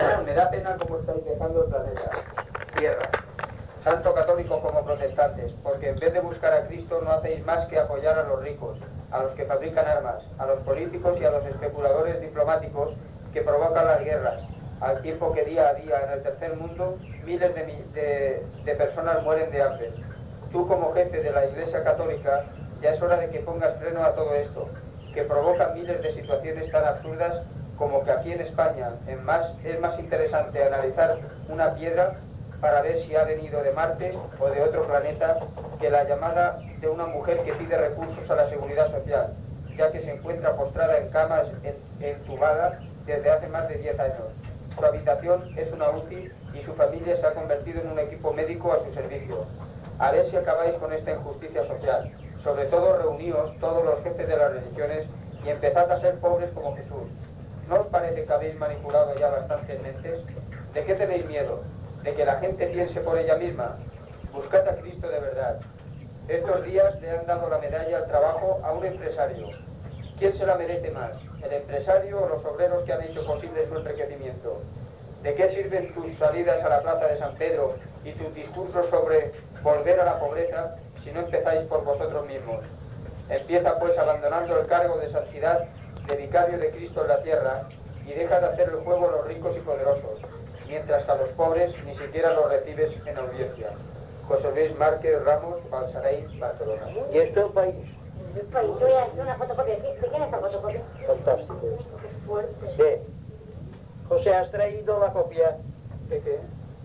Me da pena cómo estáis dejando el planeta, tierra, tanto católicos como protestantes, porque en vez de buscar a Cristo no hacéis más que apoyar a los ricos, a los que fabrican armas, a los políticos y a los especuladores diplomáticos que provocan las guerras, al tiempo que día a día en el tercer mundo miles de personas mueren de hambre. Tú, como jefe de la Iglesia Católica, ya es hora de que pongas freno a todo esto, que provoca miles de situaciones tan absurdas como que aquí en España es más interesante analizar una piedra para ver si ha venido de Marte o de otro planeta que la llamada de una mujer que pide recursos a la seguridad social, ya que se encuentra postrada en camas entubada desde hace más de 10 años. Su habitación es una UCI y su familia se ha convertido en un equipo médico a su servicio. A ver si acabáis con esta injusticia social. Sobre todo reuníos todos los jefes de las religiones y empezad a ser pobres como Jesús. ¿No os parece que habéis manipulado ya bastantes mentes? ¿De qué tenéis miedo? ¿De que la gente piense por ella misma? Buscad a Cristo de verdad. Estos días le han dado la medalla al trabajo a un empresario. ¿Quién se la merece más? ¿El empresario o los obreros que han hecho posible su enriquecimiento? ¿De qué sirven tus salidas a la plaza de San Pedro y tus discursos sobre volver a la pobreza si no empezáis por vosotros mismos? Empieza pues abandonando el cargo de santidad de vicario de Cristo en la tierra y deja de hacer el juego a los ricos y poderosos, mientras que a los pobres ni siquiera los recibes en audiencia. José Luis Márquez Ramos, Balsarey, Barcelona. ¿Y esto es un país? El país, yo voy a hacer una fotocopia. ¿De quién es esta fotocopia? Fantástico esto. Qué fuerte. Sí. José, ¿has traído la copia? ¿De qué?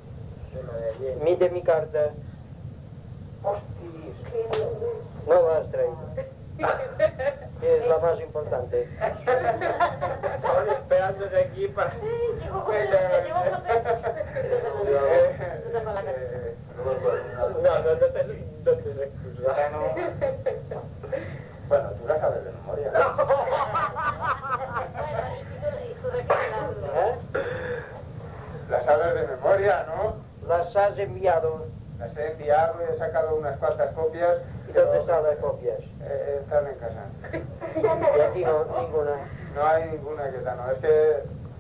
De mi carta. Hostis. No la has traído. Que es la más importante. Estoy esperándote aquí para... No te excusa. Bueno, tú la sabes de memoria. La sabes de memoria, ¿no? Las has enviado. Las he enviado, he sacado unas cuantas copias. ¿Y dónde están las copias? Están en casa. Y aquí no, ninguna. No hay ninguna que no. Es que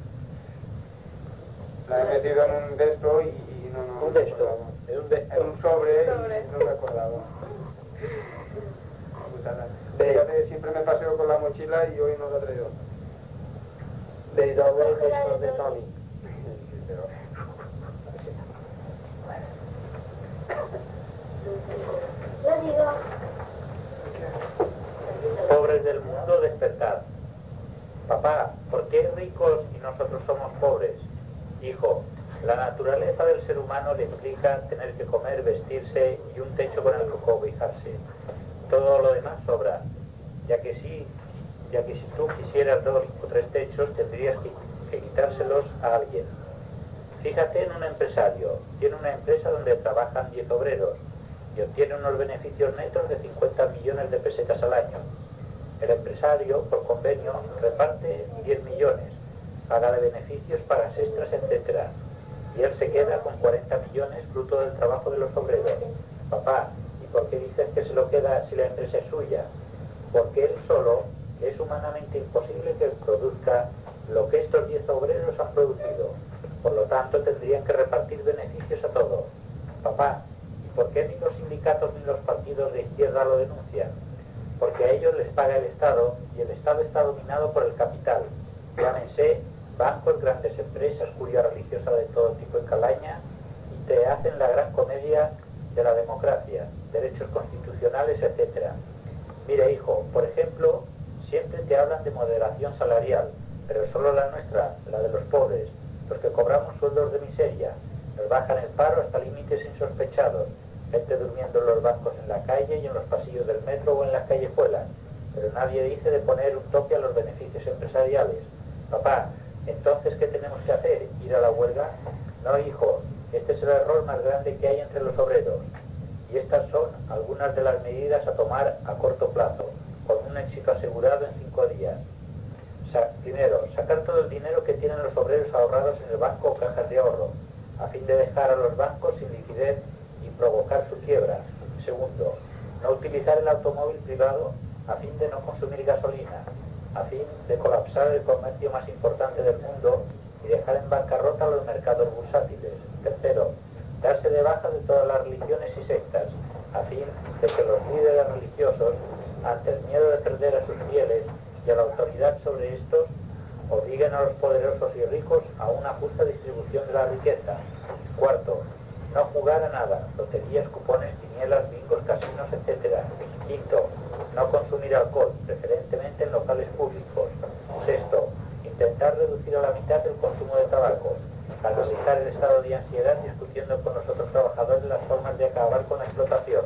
la he metido en un de esto y no ¿Un me de esto? acordaba. En En un sobre y no me acordaba. Fíjate, siempre me paseo con la mochila y hoy no la he traído. De doble de estos de Tony. Sí, pero... Yo digo, Pobres del mundo, despertad. Papá, ¿por qué ricos y nosotros somos pobres? Hijo, la naturaleza del ser humano le implica tener que comer, vestirse y un techo con el que cobijarse. Todo lo demás sobra, ya que si tú quisieras 2 o 3 techos tendrías que quitárselos a alguien. Fíjate en un empresario, tiene una empresa donde trabajan 10 obreros y obtiene unos beneficios netos de 50 millones de pesetas al año. El empresario, por convenio, reparte 10 millones, paga de beneficios, pagas extras, etc. Y él se queda con 40 millones fruto del trabajo de los obreros. Papá, ¿y por qué dices que se lo queda si la empresa es suya? Porque él solo es humanamente imposible que produzca lo que estos 10 obreros han producido. Por lo tanto, tendrían que repartir beneficios a todos. Papá, ¿y por qué ni los sindicatos ni los partidos de izquierda lo denuncian? Porque a ellos les paga el Estado y el Estado está dominado por el capital. Llámense bancos, grandes empresas, curia religiosa de todo tipo en calaña, y te hacen la gran comedia de la democracia, derechos constitucionales, etc. Mira, hijo, por ejemplo, siempre te hablan de moderación salarial, pero solo la nuestra, la de los pobres, los que cobramos sueldos de miseria. Nos bajan el paro hasta límites insospechados, gente durmiendo en los bancos en la calle y en los pasillos del metro o en las callejuelas, pero nadie dice de poner un tope a los beneficios empresariales. Papá, entonces, ¿qué tenemos que hacer? ¿Ir a la huelga? No, hijo, este es el error más grande que hay entre los obreros. Y estas son algunas de las medidas a tomar a corto plazo, con un éxito asegurado en 5 días. Primero, sacar todo el dinero que tienen los obreros ahorrados en el banco o cajas de ahorro, a fin de dejar a los bancos sin liquidez y provocar su quiebra. Segundo, no utilizar el automóvil privado a fin de no consumir gasolina, a fin de colapsar el comercio más importante del mundo y dejar en bancarrota los mercados bursátiles. Tercero, darse de baja de todas las religiones y sectas, a fin de que los líderes religiosos, ante el miedo de perder a sus fieles y a la autoridad sobre estos, obliguen a los poderosos y ricos a una justa distribución de la riqueza. Cuarto, no jugar a nada, loterías, cupones, quinielas, bingos, casinos, etc. Quinto, no consumir alcohol, preferentemente en locales públicos. Sexto, intentar reducir a la mitad el consumo de tabaco. Analizar el estado de ansiedad discutiendo con los otros trabajadores las formas de acabar con la explotación.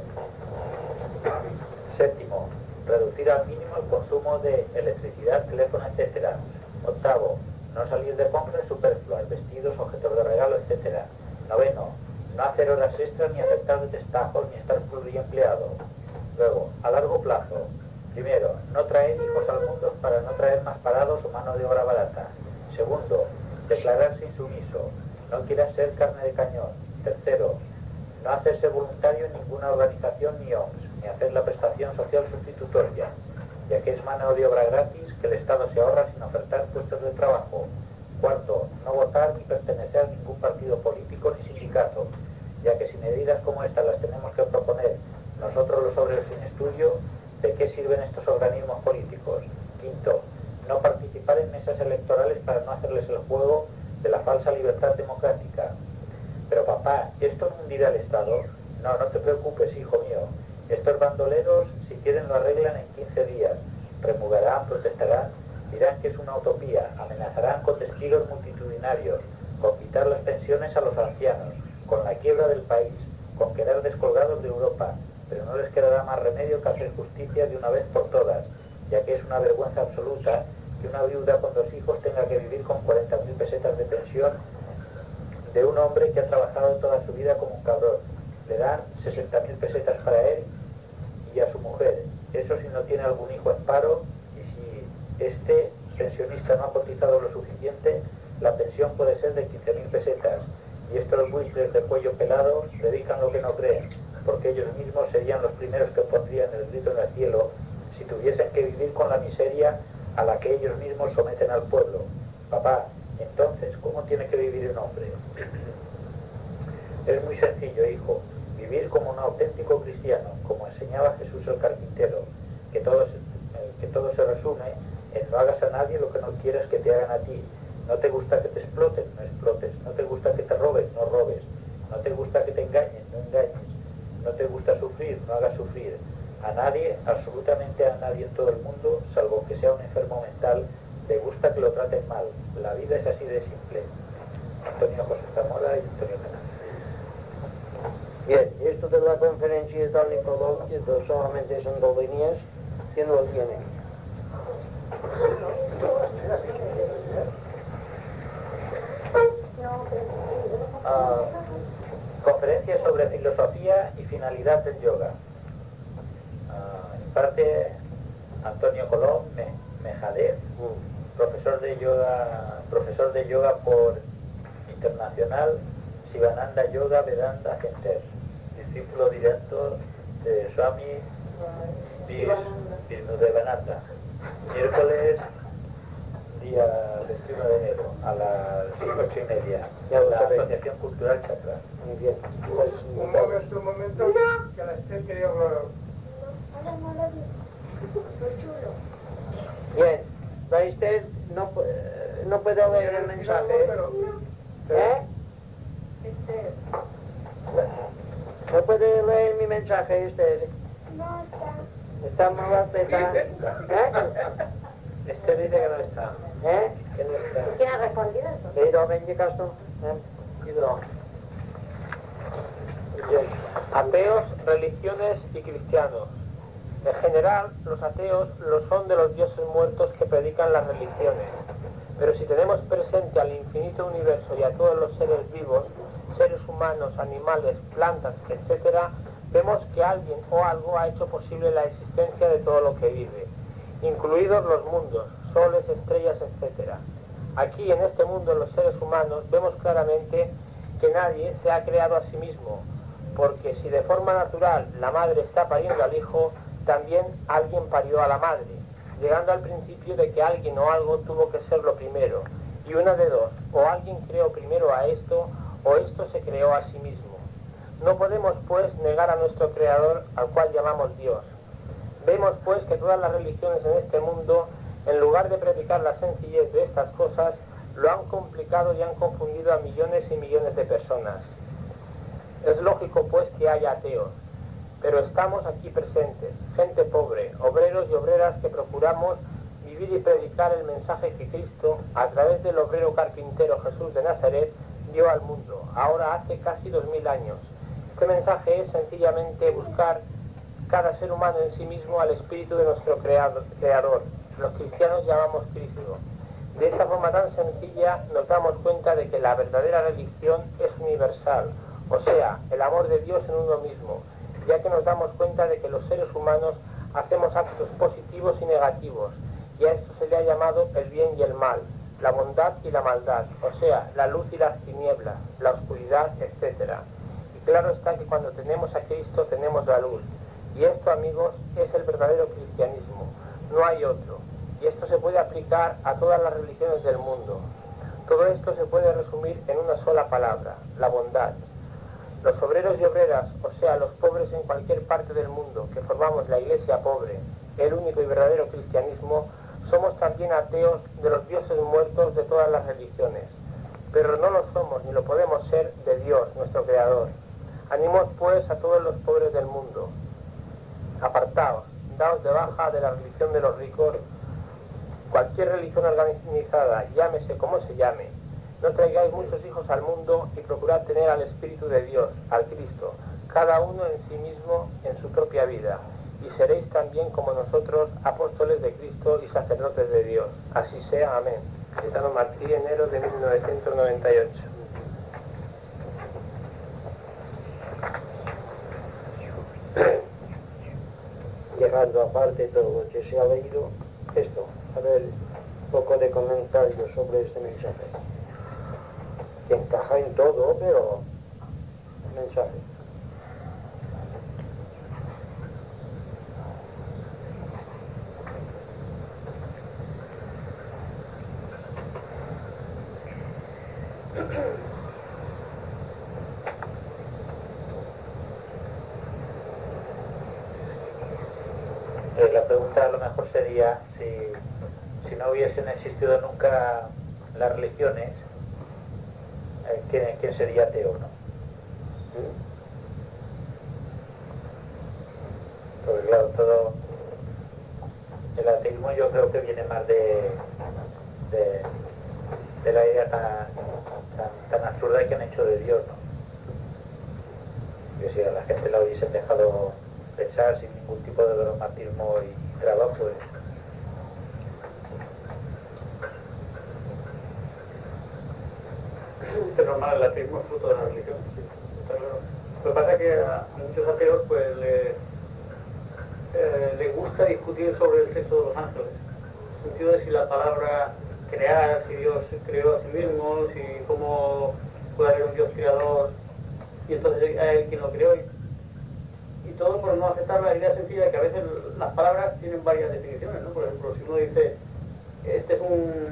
Séptimo, reducir al mínimo el consumo de electricidad, teléfono, etc. Octavo, no salir de compras superfluas, vestidos, objetos de regalo, etc. Noveno, no hacer horas extras ni aceptar destajos ni estar pluriempleado. Luego, a largo plazo, primero, no traer hijos al mundo para no traer más parados o mano de obra barata. Segundo, declararse insumiso, no quieras ser carne de cañón. Tercero, no hacerse voluntario en ninguna organización ni ONG, ni hacer la prestación social sustitutoria, ya que es mano de obra gratis que el Estado se ahorra sin ofertar puestos de trabajo. Cuarto, no votar ni pertenecer a ningún partido político ni sindicato, ya que si medidas como estas las tenemos que proponer nosotros los obreros sin estudio, ¿de qué sirven estos organismos políticos? Quinto, no participar en mesas electorales para no hacerles el juego de la falsa libertad democrática. Pero papá, ¿esto no hundirá al Estado? No, no te preocupes, hijo mío. Estos bandoleros, si quieren, lo arreglan en 15 días. Remugarán, protestarán, dirán que es una utopía, amenazarán con despidos multitudinarios, con quitar las pensiones a los ancianos, con la quiebra del país, con quedar descolgados de Europa, pero no les quedará más remedio que hacer justicia de una vez por todas, ya que es una vergüenza absoluta que una viuda con 2 hijos tenga que vivir con 40.000 pesetas de pensión de un hombre que ha trabajado toda su vida como un cabrón. Le dan 60.000 pesetas para él y a su mujer. Eso si no tiene algún hijo en paro, y si este pensionista no ha cotizado lo suficiente, la pensión puede ser de 15.000 pesetas. Y estos buitres de cuello pelado dedican lo que no creen, porque ellos mismos serían los primeros que pondrían el grito en el cielo si tuviesen que vivir con la miseria a la que ellos mismos someten al pueblo. Papá, entonces, ¿cómo tiene que vivir un hombre? Es muy sencillo, hijo. Vivir como un auténtico cristiano, como enseñaba Jesús el carpintero, que todo se resume en no hagas a nadie lo que no quieras que te hagan a ti. No te gusta que te exploten, no explotes. No te gusta que te roben, no robes. No te gusta que te engañen, no engañes. No te gusta sufrir, no hagas sufrir. A nadie, absolutamente a nadie en todo el mundo, salvo que sea un enfermo mental, le gusta que lo traten mal. La vida es así de simple. Antonio José Zamora y Antonio Canales. Bien, esto de la conferencia de Don Nicolás, que solamente son 2 líneas, ¿quién lo tiene? Conferencia sobre filosofía y finalidad del yoga. Imparte Antonio Colón Mejadez, profesor de yoga por Internacional Sivananda Yoga Vedanta Center, discípulo directo de Swami Vishnudevananda. Miércoles, día 21 de enero, a las 8:30, en la Asociación Cultural Chakra. Muy bien. Un momento, que la Esther quería hablar. Bien, la Esther no puede leer el mensaje. ¿Eh? ¿No puede leer mi mensaje, Esther? No está. Está mal apretada. Este dice que no está. ¿Eh? Que no está. ¿Quién ha respondido eso? Pero ven que Castro. Bien. Ateos, religiones y cristianos. En general, los ateos lo son de los dioses muertos que predican las religiones. Pero si tenemos presente al infinito universo y a todos los seres vivos, seres humanos, animales, plantas, etc., vemos que alguien o algo ha hecho posible la existencia de todo lo que vive, incluidos los mundos, soles, estrellas, etc. Aquí, en este mundo, los seres humanos, vemos claramente que nadie se ha creado a sí mismo, porque si de forma natural la madre está pariendo al hijo, también alguien parió a la madre, llegando al principio de que alguien o algo tuvo que ser lo primero, Y una de dos, o alguien creó primero a esto, o esto se creó a sí mismo. No podemos, pues, negar a nuestro Creador, al cual llamamos Dios. Vemos, pues, que todas las religiones en este mundo, en lugar de predicar la sencillez de estas cosas, lo han complicado y han confundido a millones y millones de personas. Es lógico, pues, que haya ateos, pero estamos aquí presentes, gente pobre, obreros y obreras que procuramos vivir y predicar el mensaje que Cristo, a través del obrero carpintero Jesús de Nazaret, dio al mundo, ahora hace casi 2000 años. Este mensaje es sencillamente buscar cada ser humano en sí mismo al espíritu de nuestro Creador. Los cristianos llamamos Cristo. De esta forma tan sencilla nos damos cuenta de que la verdadera religión es universal, o sea, el amor de Dios en uno mismo, ya que nos damos cuenta de que los seres humanos hacemos actos positivos y negativos, y a esto se le ha llamado el bien y el mal, la bondad y la maldad, o sea, la luz y las tinieblas, la oscuridad, etc. Y claro está que cuando tenemos a Cristo tenemos la luz, y esto, amigos, es el verdadero cristianismo, no hay otro, y esto se puede aplicar a todas las religiones del mundo. Todo esto se puede resumir en una sola palabra, la bondad. Los obreros y obreras, o sea, los pobres en cualquier parte del mundo, que formamos la iglesia pobre, el único y verdadero cristianismo, somos también ateos de los dioses muertos de todas las religiones. Pero no lo somos ni lo podemos ser de Dios, nuestro Creador. Animos pues a todos los pobres del mundo. Apartaos, daos de baja de la religión de los ricos. Cualquier religión organizada, llámese como se llame, no traigáis muchos hijos al mundo y procurad tener al Espíritu de Dios, al Cristo, cada uno en sí mismo, en su propia vida, y seréis también como nosotros, apóstoles de Cristo y sacerdotes de Dios. Así sea, amén. Gitano Martí, enero de 1998. Dejando aparte todo lo que se ha leído, esto, a ver, un poco de comentarios sobre este mensaje. Que encaja en todo, pero mensaje. La pregunta a lo mejor sería si no hubiesen existido nunca las religiones, ¿quién sería ateo, no? Porque claro, todo el ateísmo yo creo que viene más de la idea tan absurda que han hecho de Dios, ¿no? Que si a la gente la hubiesen dejado pensar sin ningún tipo de dogmatismo y trabajo, pues es normal, el ateísmo es fruto de la religión, sí, está claro. Lo que pasa es que a muchos ateos pues les gusta discutir sobre el sexo de los ángeles, en el sentido de si la palabra crear, si Dios creó a sí mismo, si cómo puede haber un Dios creador, y entonces hay quien lo creó, y todo por no aceptar la idea sencilla de que a veces las palabras tienen varias definiciones, ¿no? Por ejemplo, si uno dice, este es un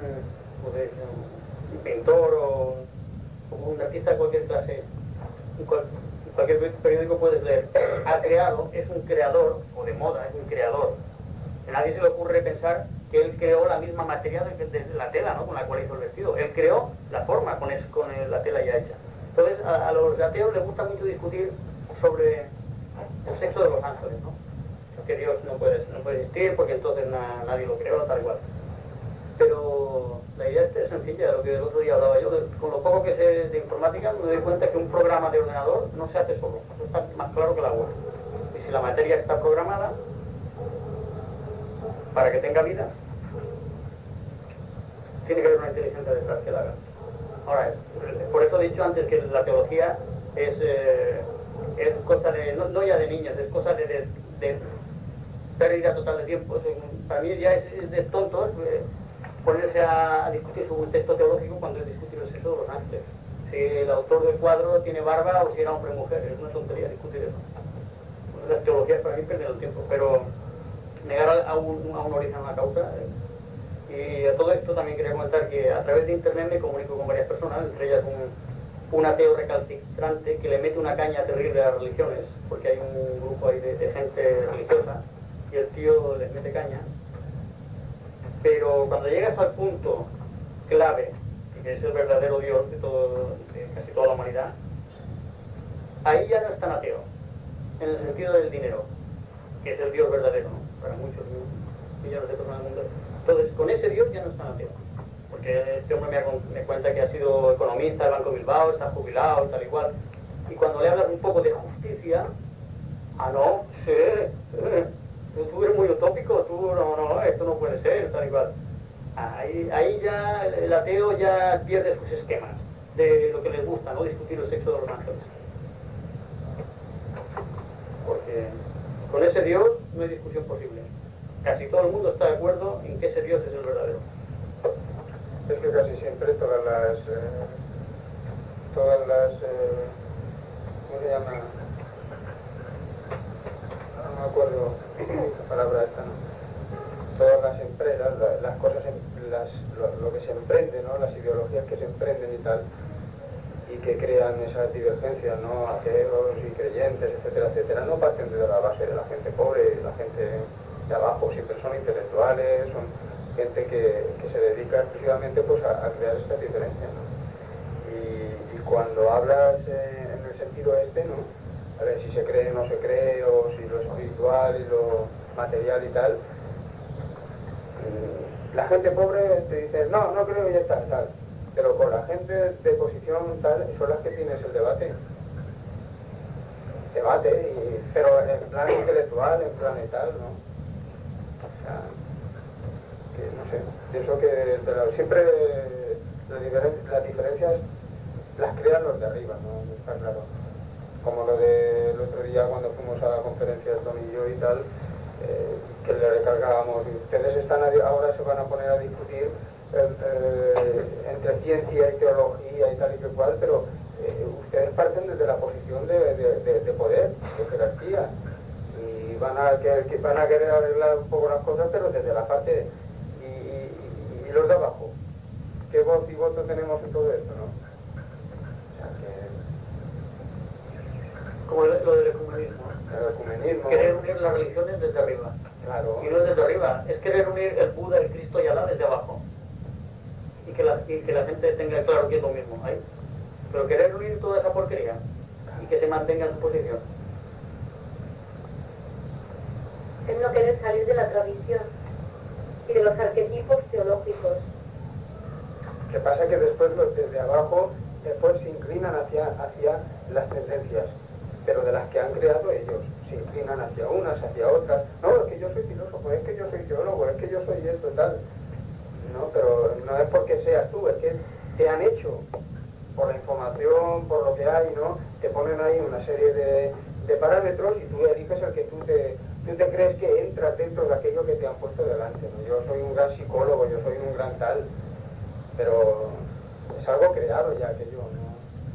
pintor o un artista de cualquier clase, en cualquier periódico puedes leer, ha creado, es un creador, o de moda, es un creador. A nadie se le ocurre pensar que él creó la misma materia de la tela, ¿no? Con la cual hizo el vestido. Él creó la forma con la tela ya hecha. Entonces, a los ateos les gusta mucho discutir sobre el sexo de los ángeles, ¿no? Que Dios no puede existir porque entonces nadie lo creó, tal igual. Pero la idea es sencilla, lo que el otro día hablaba yo, con lo poco que sé de informática me doy cuenta que un programa de ordenador no se hace solo, eso está más claro que la agua. Y si la materia está programada para que tenga vida, tiene que haber una inteligencia detrás que la haga. Ahora, por eso he dicho antes que la teología es cosa de, no ya de niños, es cosa de pérdida total de tiempo. Para mí ya es de tontos ponerse a discutir sobre un texto teológico cuando es discutir el sexo de los ángeles. Si el autor del cuadro tiene barba o si era hombre o mujer, es una tontería discutir eso. Las teologías para mí pierden el tiempo, pero negar a un origen, a una causa, Y a todo esto también quería comentar que a través de internet me comunico con varias personas, entre ellas un ateo recalcitrante que le mete una caña terrible a las religiones, porque hay un grupo ahí de gente religiosa y el tío les mete caña. Pero cuando llegas al punto clave, que es el verdadero Dios de casi toda la humanidad, ahí ya no es tan ateo, en el sentido del dinero, que es el Dios verdadero, ¿no? Para muchos millones de personas del mundo. Entonces, con ese Dios ya no es tan ateo, porque este hombre me cuenta que ha sido economista del Banco Bilbao, está jubilado, tal y cual, y cuando le hablas un poco de justicia, no, sí, tú eres muy utópico, no, esto no puede ser, tal y cual. Ahí ya el ateo ya pierde sus esquemas de lo que les gusta, ¿no? Discutir el sexo de los ángeles. Porque con ese Dios no hay discusión posible. Casi todo el mundo está de acuerdo en que ese Dios es el verdadero. Es que casi siempre todas las ¿cómo se llama? No me acuerdo la palabra esta, ¿no? Todas las empresas, las cosas, lo que se emprende, ¿no? Las ideologías que se emprenden y tal, y que crean esas divergencias, ¿no? Ateos y creyentes, etcétera, etcétera, no parten de la base de la gente pobre, la gente de abajo, siempre son intelectuales, son gente que se dedica exclusivamente pues, a crear estas diferencias, ¿no? Y cuando hablas en el sentido este, ¿no? A ver si se cree o no se cree, o si lo espiritual y lo material y tal, la gente pobre te dice, no creo y ya está, tal. Pero con la gente de posición tal, son las que tienes el debate. Pero en plan intelectual, en plan y tal, ¿no? O sea, que no sé, pienso que siempre las diferencias las crean los de arriba, ¿no? Está claro. Como lo del otro día cuando fuimos a la conferencia de Tony y yo y tal, que le recargábamos, ustedes ahora se van a poner a discutir entre ciencia y teología y tal y que cual, pero ustedes parten desde la posición de poder, de jerarquía, y van a querer arreglar un poco las cosas, pero desde la parte y los de abajo. ¿Qué voz y voto tenemos en todo esto, no? O sea que... Como lo del ecumenismo. El ecumenismo. Querer unir las religiones desde arriba. Claro. Y no es desde arriba, es querer unir el Buda, el Cristo y Alá desde abajo. Y que la gente tenga claro que es lo mismo. ¿eh? Pero querer unir toda esa porquería y que se mantenga en su posición. Es no querer salir de la tradición y de los arquetipos teológicos. Lo que pasa es que después los desde abajo después se inclinan hacia las tendencias, pero de las que han creado ellos, se inclinan hacia unas, hacia otras. No, es que yo soy filósofo, es que yo soy teólogo, es que yo soy esto, tal. No, pero no es porque seas tú, es que te han hecho, por la información, por lo que hay, ¿no? Te ponen ahí una serie de parámetros y tú eliges el que tú te crees que entras dentro de aquello que te han puesto delante, ¿no? Yo soy un gran psicólogo, yo soy un gran tal, pero es algo creado ya aquello, ¿no?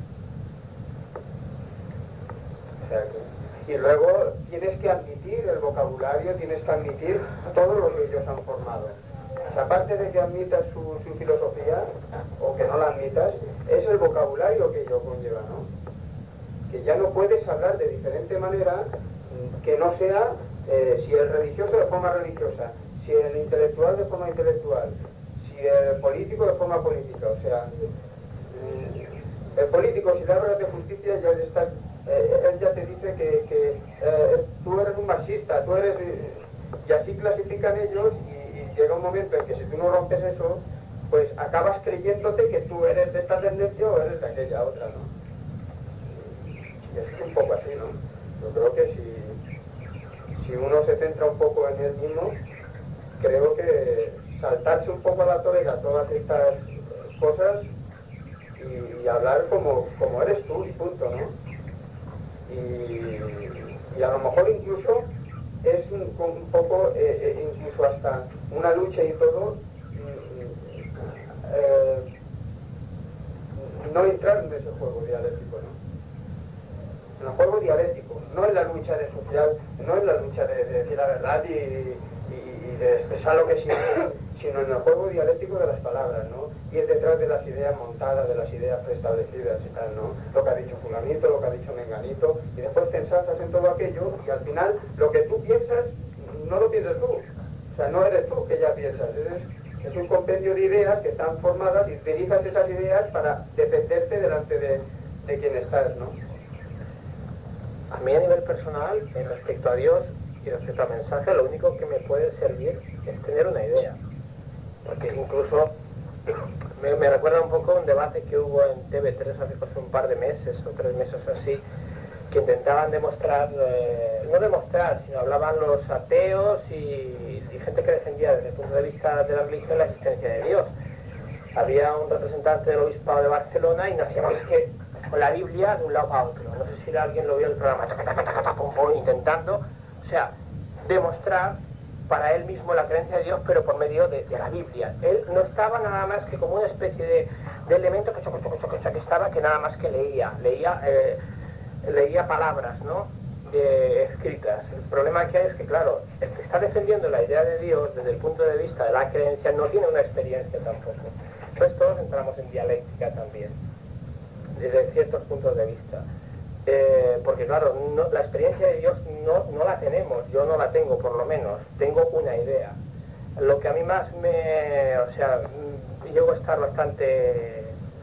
O sea que... Y luego tienes que admitir el vocabulario, tienes que admitir todo lo que ellos han formado. O sea, aparte de que admitas su filosofía, o que no la admitas, es el vocabulario que ello conlleva, ¿no? Que ya no puedes hablar de diferente manera que no sea si el religioso de forma religiosa, si el intelectual de forma intelectual, si el político de forma política. O sea, el político, si le hablas de justicia, ya está, él ya te dice que tú eres un marxista, tú eres... Y así clasifican ellos y llega un momento en que si tú no rompes eso, pues acabas creyéndote que tú eres de esta tendencia o eres de aquella otra, ¿no? Y es un poco así, ¿no? Yo creo que si uno se centra un poco en él mismo, creo que saltarse un poco a la torera todas estas cosas y hablar como eres tú y punto, ¿no? Y a lo mejor incluso es un poco, incluso hasta una lucha y todo, no entrar en ese juego dialéctico, ¿no? En el juego dialéctico, no en la lucha de social, no en la lucha de decir la verdad y de expresar lo que sientes, sino en el juego dialéctico de las palabras, ¿no? Ir detrás de las ideas montadas, de las ideas preestablecidas y tal, ¿no? Lo que ha dicho fulanito, lo que ha dicho menganito, y después te ensalzas en todo aquello, y al final lo que tú piensas, no lo piensas tú. O sea, no eres tú que ya piensas, es un compendio de ideas que están formadas y utilizas esas ideas para defenderte delante de quien estás, ¿no? A mí a nivel personal, respecto a Dios y respecto al mensaje, lo único que me puede servir es tener una idea. Porque incluso me recuerda un poco un debate que hubo en TV3 hace un par de meses o 3 meses así, que intentaban demostrar, no demostrar, sino hablaban los ateos y gente que defendía desde el punto de vista de la religión la existencia de Dios. Había un representante del obispado de Barcelona y no hacía más que con la Biblia de un lado a otro. No sé si alguien lo vio en el programa, intentando, o sea, demostrar para él mismo la creencia de Dios, pero por medio de la Biblia. Él no estaba nada más que como una especie de elemento que estaba, que nada más que leía palabras, ¿no?, escritas. El problema que hay es que, claro, el que está defendiendo la idea de Dios desde el punto de vista de la creencia no tiene una experiencia tampoco. Entonces todos entramos en dialéctica también, desde ciertos puntos de vista. Porque claro, la experiencia de Dios no la tenemos, yo no la tengo por lo menos, tengo una idea. Lo que a mí más llego a estar bastante,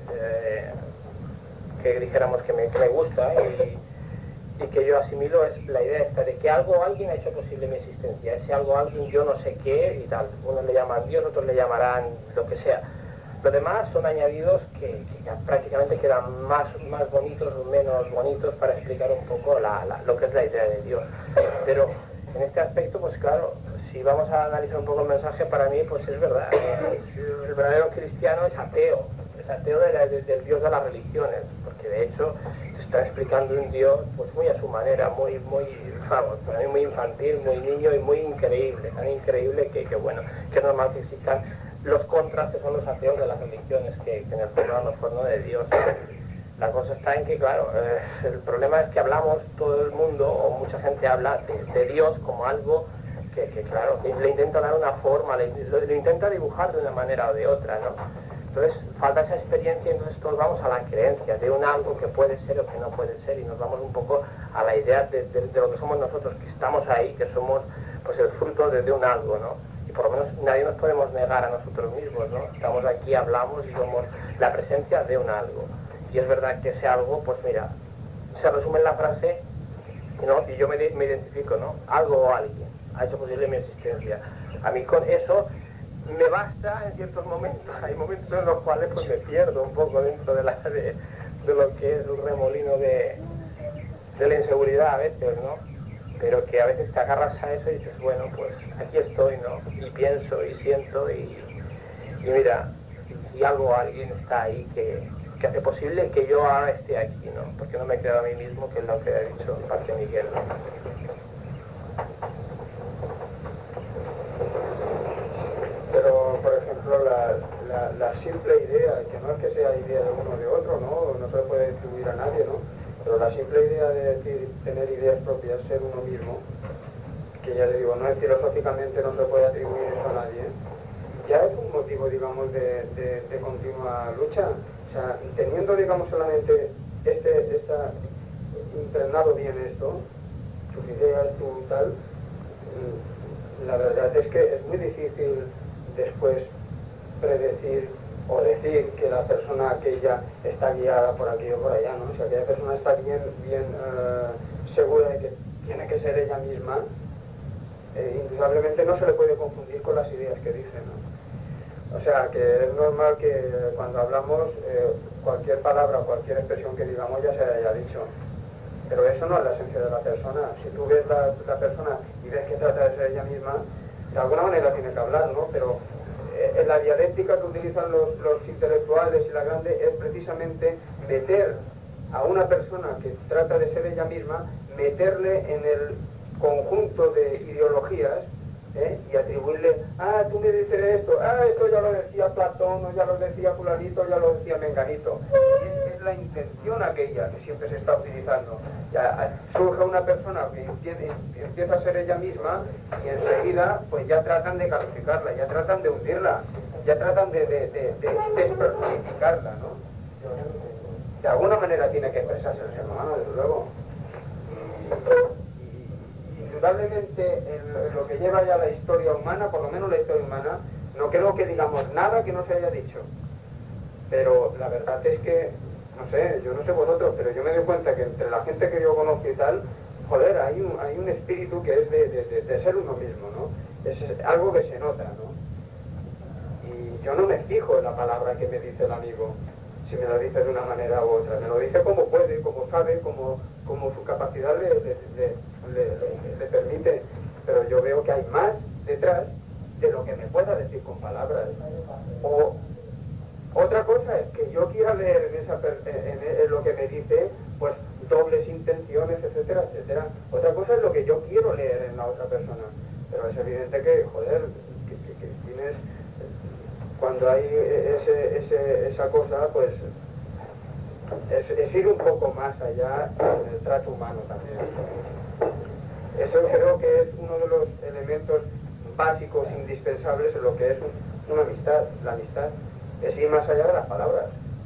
que dijéramos que me gusta y que yo asimilo es la idea esta de que alguien ha hecho posible mi existencia, ese alguien yo no sé qué y tal. Unos le llaman Dios, otros le llamarán lo que sea. Lo demás son añadidos que prácticamente quedan más bonitos o menos bonitos para explicar un poco lo que es la idea de Dios. Pero en este aspecto, pues claro, si vamos a analizar un poco el mensaje, para mí, pues es verdad. El verdadero cristiano es ateo del Dios de las religiones, porque de hecho se está explicando un Dios pues muy a su manera, para mí muy infantil, muy niño y muy increíble, tan increíble que bueno, que es normal que existan los contras, que son los ateos de las religiones, que en el fondo a lo mejor no de Dios. La cosa está en que, claro, el problema es que hablamos, todo el mundo, o mucha gente habla de Dios como algo que claro, le intenta dar una forma, lo intenta dibujar de una manera o de otra, ¿no? Entonces, falta esa experiencia, y entonces todos vamos a la creencia de un algo que puede ser o que no puede ser, y nos vamos un poco a la idea de lo que somos nosotros, que estamos ahí, que somos pues el fruto de un algo, ¿no? Y por lo menos nadie nos podemos negar a nosotros mismos, ¿no? Estamos aquí, hablamos y somos la presencia de un algo. Y es verdad que ese algo, pues mira, se resume en la frase, ¿no? Y yo me identifico, ¿no? Algo o alguien ha hecho posible mi existencia. A mí con eso me basta en ciertos momentos. Hay momentos en los cuales pues me pierdo un poco dentro de lo que es el remolino de la inseguridad a veces, ¿no? Pero que a veces te agarras a eso y dices, bueno, pues aquí estoy, ¿no? Y pienso y siento y mira, y alguien está ahí que hace posible que yo ahora esté aquí, ¿no? Porque no me he creado a mí mismo, que es lo que ha dicho Padre Miguel, ¿no? Pero, por ejemplo, la simple idea, que no es que sea idea de uno o de otro, no se le puede atribuir a nadie, ¿no? Pero la simple idea de decir, tener ideas propias, ser uno mismo, que ya le digo, no es filosóficamente, no se puede atribuir eso a nadie, ya es un motivo, digamos, de continua lucha. O sea, teniendo, digamos, solamente impregnado bien esto, sus ideas, tu tal, la verdad es que es muy difícil después predecir o decir que la persona aquella está guiada por aquí o por allá, ¿no? Si aquella persona está bien segura de que tiene que ser ella misma, indudablemente no se le puede confundir con las ideas que dice, ¿no? O sea, que es normal que cuando hablamos cualquier palabra, cualquier expresión que digamos ya se haya dicho. Pero eso no es la esencia de la persona. Si tú ves la persona y ves que trata de ser ella misma, de alguna manera tiene que hablar, ¿no? Pero en la dialéctica que utilizan los intelectuales y la grande es precisamente meter a una persona que trata de ser ella misma, meterle en el conjunto de ideologías y atribuirle, tú me dices esto ya lo decía Platón, o ya lo decía fulanito, ya lo decía menganito. Y es la intención aquella que siempre se está utilizando. Ya, surge una persona que empieza a ser ella misma y enseguida pues ya tratan de calificarla, ya tratan de hundirla, ya tratan de despersonificarla, ¿no? De alguna manera tiene que expresarse el ser humano, desde luego. Y indudablemente en lo que lleva ya la historia humana, por lo menos la historia humana, no creo que digamos nada que no se haya dicho. Pero la verdad es que, no sé, yo no sé vosotros, pero yo me doy cuenta que entre la gente que yo conozco y tal, joder, hay un espíritu que es de ser uno mismo, ¿no? Es algo que se nota, ¿no? Y yo no me fijo en la palabra que me dice el amigo, si me la dice de una manera u otra. Me lo dice como puede, como sabe, como su capacidad le permite. Pero yo veo que hay más detrás de lo que me pueda decir con palabras. O otra cosa es que yo quiera leer en lo que me dice, pues dobles intenciones, etcétera, etcétera. Otra cosa es lo que yo quiero leer en la otra persona. Pero es evidente que, joder, que tienes... Cuando hay esa cosa, pues es ir un poco más allá en el trato humano también. Eso creo que es uno de los elementos básicos, indispensables en lo que es una amistad. La amistad es ir más allá de las palabras.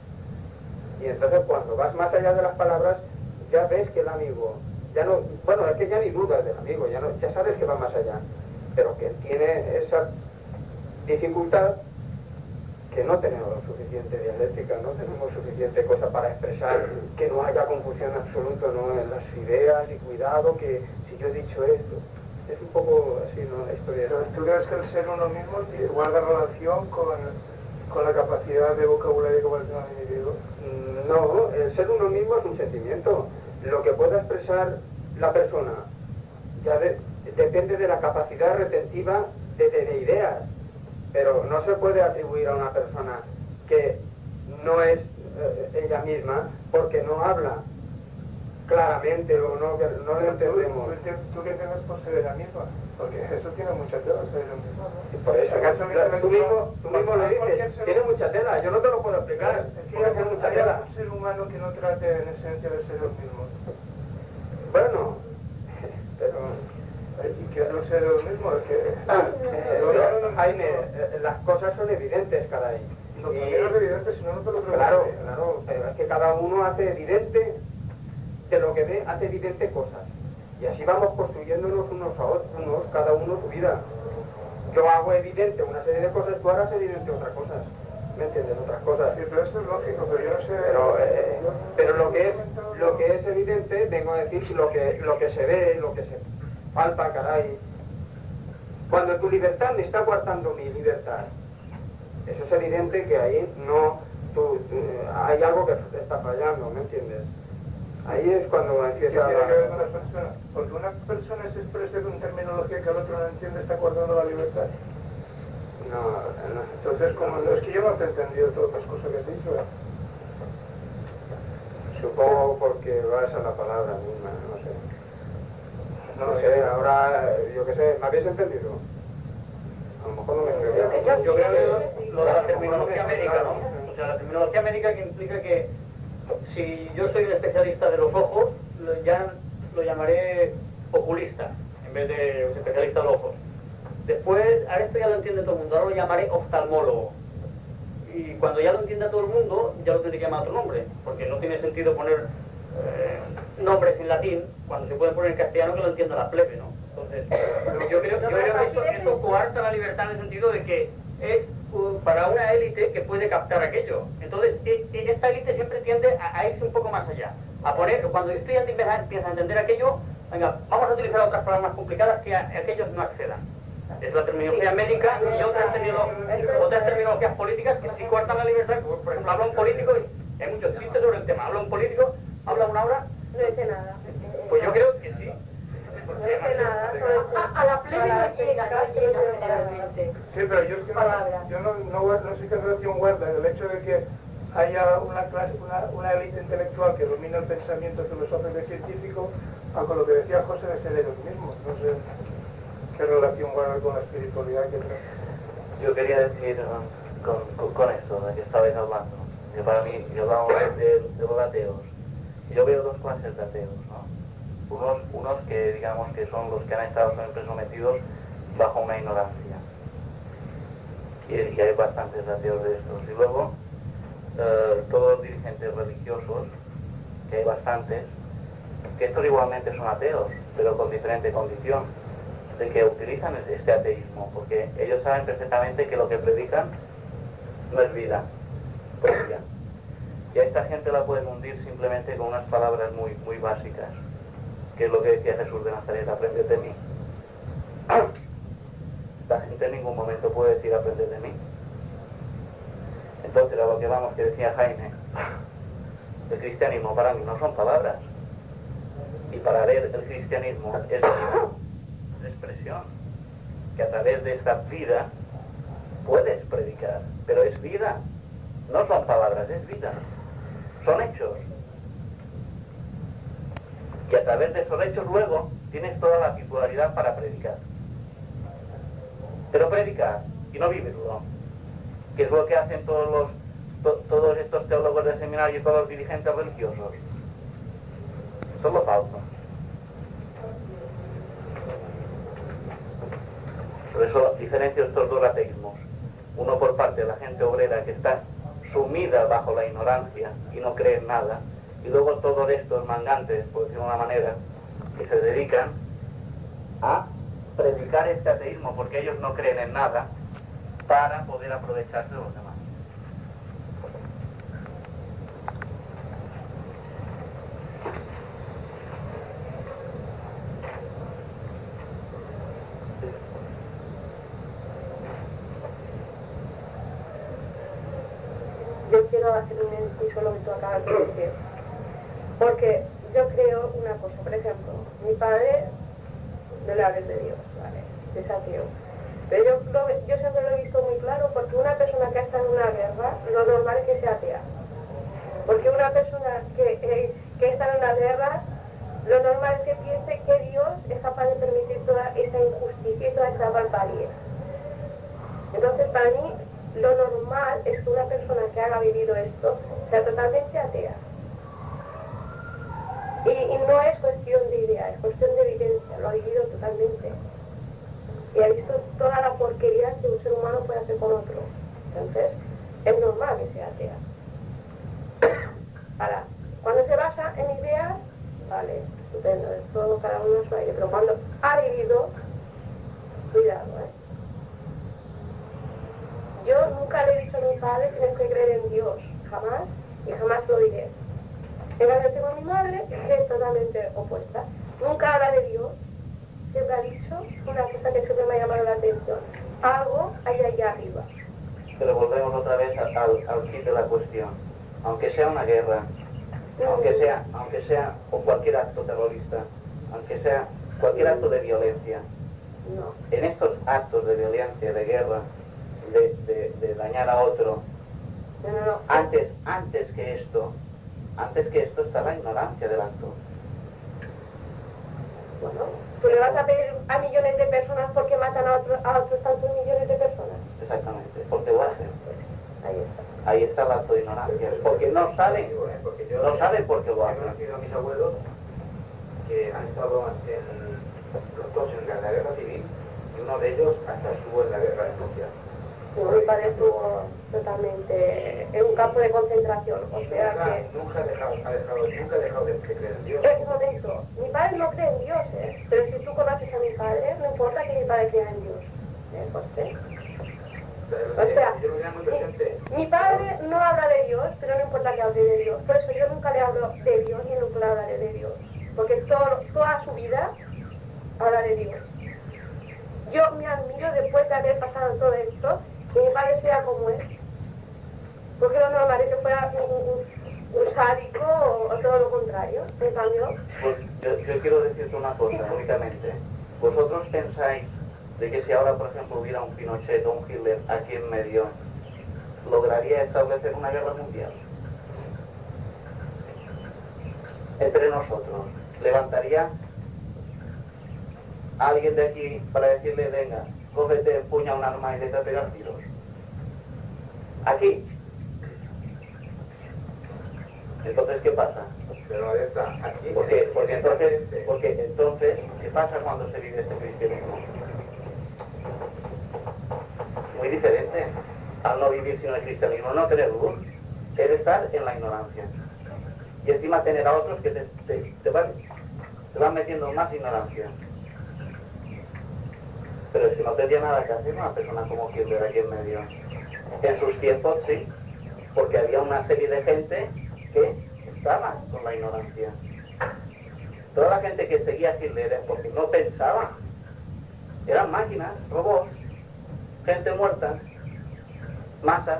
Y entonces cuando vas más allá de las palabras, ya ves que el amigo, ya no, bueno, es que ya ni dudas del amigo, ya sabes que va más allá, pero que tiene esa dificultad, que no tenemos suficiente dialéctica, no tenemos suficiente cosa para expresar, que no haya confusión absoluta, ¿no?, en las ideas, y cuidado que si yo he dicho esto, es un poco así, ¿no?, la historia. ¿Tú crees que el ser uno mismo guarda relación con la capacidad de vocabulario que va a tener el individuo? No, el ser uno mismo es un sentimiento. Lo que pueda expresar la persona ya depende de la capacidad retentiva de ideas. Pero no se puede atribuir a una persona que no es ella misma porque no habla claramente o no lo entendemos. ¿Tú qué tienes por ser ella misma? Porque eso tiene mucha tela, ser ella misma, ¿no? Y por eso, tú mismo lo dices, tiene mucha tela, yo no te lo puedo explicar. Es que hay mucha tela. Un ser humano que no trate en esencia de ser los mismos. Bueno, pero... ¿Y qué es el ser los mismos? Jaime, las cosas son evidentes, caray. No, no es evidente, si no, no te lo pregunto. Claro, pero es que cada uno hace evidente de lo que ve, hace evidente cosas. Y así vamos construyéndonos unos a otros, cada uno su vida. Yo hago evidente una serie de cosas, tú harás evidente otras cosas. ¿Me entiendes? Otras cosas. Sí, pero eso es lógico, pero yo no sé... Pero lo que es evidente, vengo a decir lo que se ve, lo que se palpa, caray. Cuando tu libertad me está coartando mi libertad, eso es evidente que ahí no... hay algo que te está fallando, ¿me entiendes? Ahí es cuando empieza a... ¿Qué tiene que ver con las personas? Porque una persona se expresa con terminología que el otro no entiende, está coartando la libertad. No. Entonces, como es que yo no te he entendido todas las cosas que has dicho, ¿eh? Supongo porque vas a la palabra misma, no sé. No sé, ahora, yo qué sé, ¿me habéis entendido? A lo mejor no me explico. Yo creo que lo de la terminología médica, ¿no? O sea, la terminología médica que implica que si yo soy un especialista de los ojos, ya lo llamaré oculista, en vez de un especialista de los ojos. Después, ahora esto ya lo entiende todo el mundo, ahora lo llamaré oftalmólogo. Y cuando ya lo entienda todo el mundo, ya lo tendré que llamar otro nombre, porque no tiene sentido poner nombres en latín cuando se pueden poner en castellano que lo entienda la plebe, ¿no? Entonces, yo creo que esto coarta la libertad en el sentido de que es para una élite que puede captar aquello. Entonces, esta élite siempre tiende a irse un poco más allá. A poner, cuando el estudiante empieza a entender aquello, venga, vamos a utilizar otras palabras más complicadas que aquellos no accedan. Es la terminología médica y otras terminologías políticas que sí coartan la libertad. Por ejemplo, habla un político, y hay muchos chistes sobre el tema, habla un político, habla una hora. No dice nada. Pues yo creo que sí. No dice nada. A la plebe no llega generalmente. Sí, pero yo es que no sé qué relación guarda el hecho de que haya una élite intelectual que domina el pensamiento filosófico y científico, a con lo que decía José de ser ellos mismos. No sé qué relación guarda con la espiritualidad que tiene. Yo quería decir con esto de que estabais hablando, que para mí, yo hablaba de los ateos. Yo veo dos clases de ateos, ¿no? Unos que digamos que son los que han estado siempre sometidos bajo una ignorancia. Y hay bastantes ateos de estos. Y luego, todos los dirigentes religiosos, que hay bastantes, que estos igualmente son ateos, pero con diferente condición, de que utilizan este ateísmo, porque ellos saben perfectamente que lo que predican no es vida propia. Y a esta gente la pueden hundir simplemente con unas palabras muy básicas, que es lo que decía Jesús de Nazaret: aprended de mí. La gente en ningún momento puede decir aprended de mí. Entonces, a lo que vamos, que decía Jaime, el cristianismo para mí no son palabras, y para ver el cristianismo es expresión, que a través de esta vida puedes predicar, pero es vida, no son palabras, es vida, son hechos, y a través de esos hechos luego tienes toda la titularidad para predicar, pero predicar y no vivirlo, que es lo que hacen todos estos teólogos del seminario y todos los dirigentes religiosos. Eso es lo falso. Por eso diferencio estos dos ateísmos. Uno por parte de la gente obrera que está sumida bajo la ignorancia y no cree en nada, y luego todos estos mangantes, por decirlo de una manera, que se dedican a predicar este ateísmo porque ellos no creen en nada para poder aprovecharse de los demás. Yo quiero hacer un inciso lo que tú acabas de decir, porque yo creo una cosa. Por ejemplo, mi padre, no le hables de Dios, ¿vale? Es ateo. Pero yo siempre lo he visto muy claro, porque una persona que ha estado en una guerra, lo normal es que sea atea. Porque una persona que está en una guerra, lo normal es que piense que Dios es capaz de permitir toda esa injusticia y toda esa barbarie. Entonces, para mí, lo normal es que una persona que haya vivido esto sea totalmente atea. Y no es cuestión de idea, es cuestión de evidencia, lo ha vivido totalmente. Y ha visto toda la porquería que un ser humano puede hacer con otro. Entonces, es normal que sea atea. Ahora, cuando se basa en ideas, vale, estupendo, es todo cada uno a su aire, pero cuando ha vivido, cuidado, Yo nunca le he dicho a mi padre que tienes que creer en Dios, jamás, y jamás lo diré. En cambio tengo a mi madre, que es totalmente opuesta. Nunca habla de Dios, siempre ha dicho una cosa que siempre me ha llamado la atención. Algo hay allá arriba. Pero volvemos otra vez al kit de la cuestión. Aunque sea una guerra, aunque sea o cualquier acto terrorista, aunque sea cualquier acto de violencia, No. en estos actos de violencia, de guerra, de dañar a otro, No. antes que esto está la ignorancia del acto. Bueno, ¿tú le vas a pedir a millones de personas porque matan a otros tantos millones de personas? Exactamente, porque lo hacen. Ahí está. Ahí está el acto de ignorancia, porque no saben por qué lo hacen. He conocido a mis abuelos que han estado los dos en la guerra civil, y uno de ellos hasta estuvo en la guerra de Rusia. Mi padre estuvo totalmente en un campo de concentración, o sea que... Nunca ha dejado de creer en Dios. Es momento, mi padre no cree en Dios, pero si tú conoces a mi padre, no importa que mi padre crea en Dios. O sea, mi padre no habla de Dios, pero no importa que hable de Dios. Por eso yo nunca le hablo de Dios ni nunca le hablaré de Dios. Porque toda su vida habla de Dios. Yo me admiro después de haber pasado todo esto, que mi padre sea como es. Porque lo normal es que fuera un sádico o todo lo contrario. En cambio... Pues yo quiero decirte una cosa únicamente. ¿Vosotros pensáis de que si ahora, por ejemplo, hubiera un Pinochet o un Hitler aquí en medio, lograría establecer una guerra mundial? Entre nosotros, ¿levantaría a alguien de aquí para decirle, venga, cógete, empuña un arma y vete a pegar tiros? Aquí. Entonces, ¿qué pasa? Pero ya está, aquí... Porque entonces, ¿qué pasa cuando se vive este cristianismo? Muy diferente al no vivir sin el cristianismo, no tener luz, es estar en la ignorancia. Y encima tener a otros que te van metiendo más ignorancia. Pero es que no tendría nada que hacer una persona como Hitler aquí en medio. En sus tiempos sí, porque había una serie de gente que estaba con la ignorancia. Toda la gente que seguía a Hitler es porque no pensaba. Eran máquinas, robots, gente muerta, masas.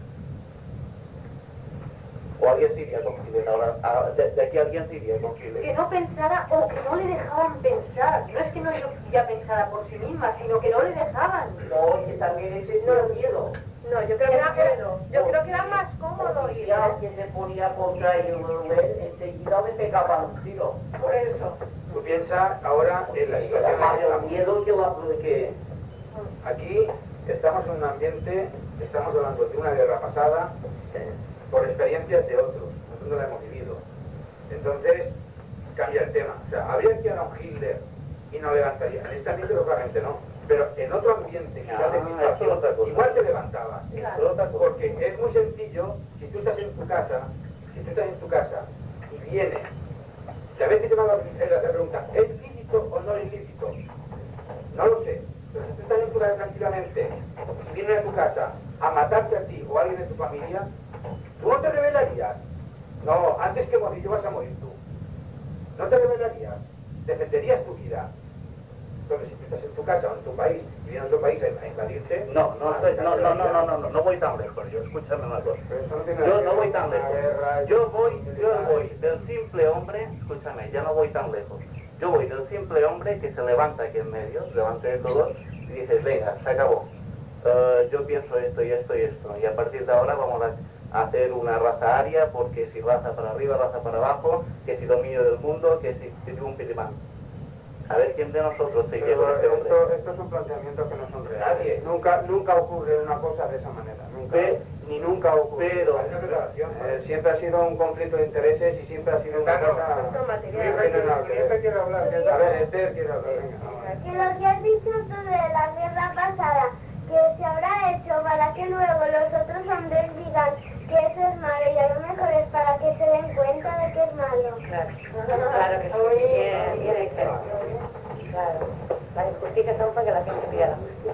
O alguien se iría con Hitler ahora, de aquí alguien se iría con Hitler. Que no pensara o que no le dejaban pensar. No es que no ya pensara por sí misma, sino que no le dejaban. No, que también existía el miedo. No, yo creo que era más cómodo ir. Ya que se ponía contra ellos, enseguida me pegaban un tiro. Por eso. Tú piensas ahora en la situación en la que El estamos. miedo que va a que Aquí estamos en un ambiente, estamos hablando de una guerra pasada, por experiencias de otros, nosotros no la hemos vivido. Entonces, cambia el tema. O sea, habría que ir a un Hitler y no levantaría. En este ambiente probablemente no. Pero en otro ambiente, quizás de situación, igual te levantabas. Porque es muy sencillo, si tú estás en tu casa, y viene, a veces te van a preguntar, ¿es lícito o no es lícito? No lo sé. Pero si tú estás en tu casa tranquilamente, y vienen a tu casa a matarte a ti o a alguien de tu familia, ¿tú no te rebelarías? No, antes que morir, vas a morir tú. No te rebelarías, defenderías tu vida. Entonces, si tú estás en tu casa o en tu país y viene a otro país a invadirte... No voy tan lejos, yo, escúchame una cosa. Yo no voy tan lejos. Yo voy del simple hombre, escúchame, ya no voy tan lejos. Yo voy del simple hombre que se levanta aquí en medio, se levanta de todo y dices, venga, se acabó. Yo pienso esto y esto y esto, y a partir de ahora vamos a hacer una raza aria, porque si raza para arriba, raza para abajo, que si dominio del mundo, que si un pitimán. A ver quién de nosotros se lleva este hombre. Estos son planteamientos que no son reales. Nunca ocurre una cosa de esa manera. Nunca ocurre. Pero siempre ha sido un conflicto de intereses y siempre ha sido una cosa ingenerable. quiere hablar. A ver, Esther quiere hablar. Que lo que has dicho tú de la guerra pasada, que se habrá hecho para que luego los otros hombres digan que eso es malo, y a lo mejor es para que se den cuenta de que es malo. Claro que sí. Bien, claro. Las injusticias son para que la gente pida la justicia.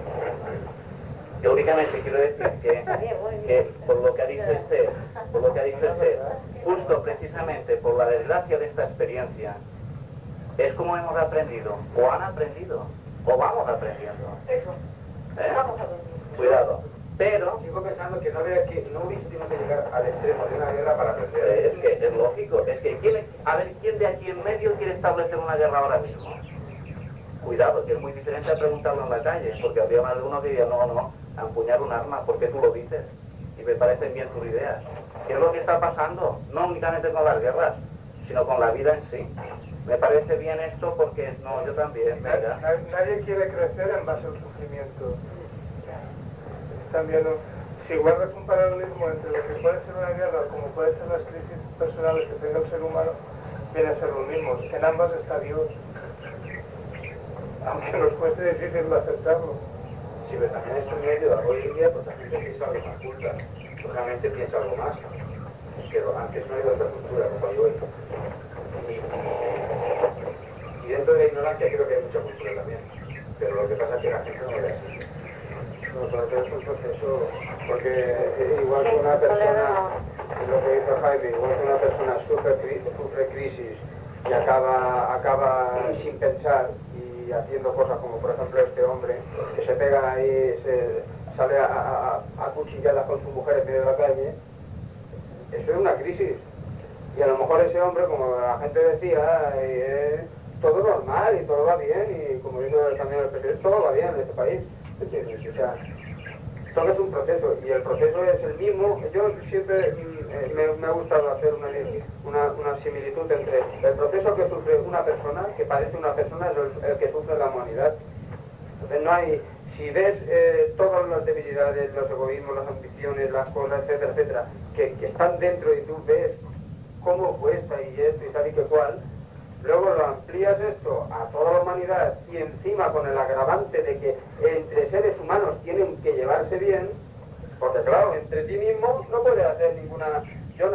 Yo únicamente quiero decir que por lo que ha dicho Esther, justo precisamente por la desgracia de esta experiencia, es como hemos aprendido, o han aprendido, o vamos aprendiendo. Eso. Vamos a ver. Cuidado. Pero sigo pensando que no hubiese tenido que llegar al extremo de una guerra para aprender. es que es lógico, es que ¿quién de aquí en medio quiere establecer una guerra ahora mismo? Cuidado, que es muy diferente a preguntarlo en la calle, porque habría más de uno que diría, no, a empuñar un arma, porque tú lo dices, y me parecen bien tus ideas. ¿Qué es lo que está pasando? No únicamente con las guerras, sino con la vida en sí. Me parece bien esto porque, no, yo también, venga. Nadie quiere crecer en base al sufrimiento. También, si guardas un paralelismo entre lo que puede ser una guerra o como puede ser las crisis personales que tenga el ser humano, viene a ser lo mismo. En ambas está Dios. Aunque nos cueste difícil aceptarlo. Sí, pero también es un medio, hoy en día pues la gente piensa algo más culta, realmente piensa algo más, pero antes no hay otra cultura como hay hoy. Y dentro de la ignorancia creo que hay mucha cultura también, pero lo que pasa es que la gente no lo ve así. No, pero es un proceso, porque igual que una persona, lo que dice Jaime, igual que una persona sufre crisis y acaba sin pensar y haciendo cosas como por ejemplo este hombre, que se pega ahí, sale a cuchilladas con su mujer en medio de la calle, eso es una crisis. Y a lo mejor ese hombre, como la gente decía, todo normal y todo va bien, y como dijo también el presidente, todo va bien en este país. ¿Entiendes? O sea, todo es un proceso, y el proceso es el mismo. Yo siempre me ha gustado hacer una similitud entre el proceso que sufre una persona, que padece una persona, es el que sufre la humanidad. Entonces no hay, si ves todas las debilidades, los egoísmos, las ambiciones, las cosas, etcétera, etcétera, que están dentro y tú ves cómo cuesta y esto y tal y que cual, luego lo amplías esto a toda la humanidad y encima con el agravante de que entre seres humanos tienen que llevarse bien, porque claro, entre ti mismo no puedes hacer ninguna... Yo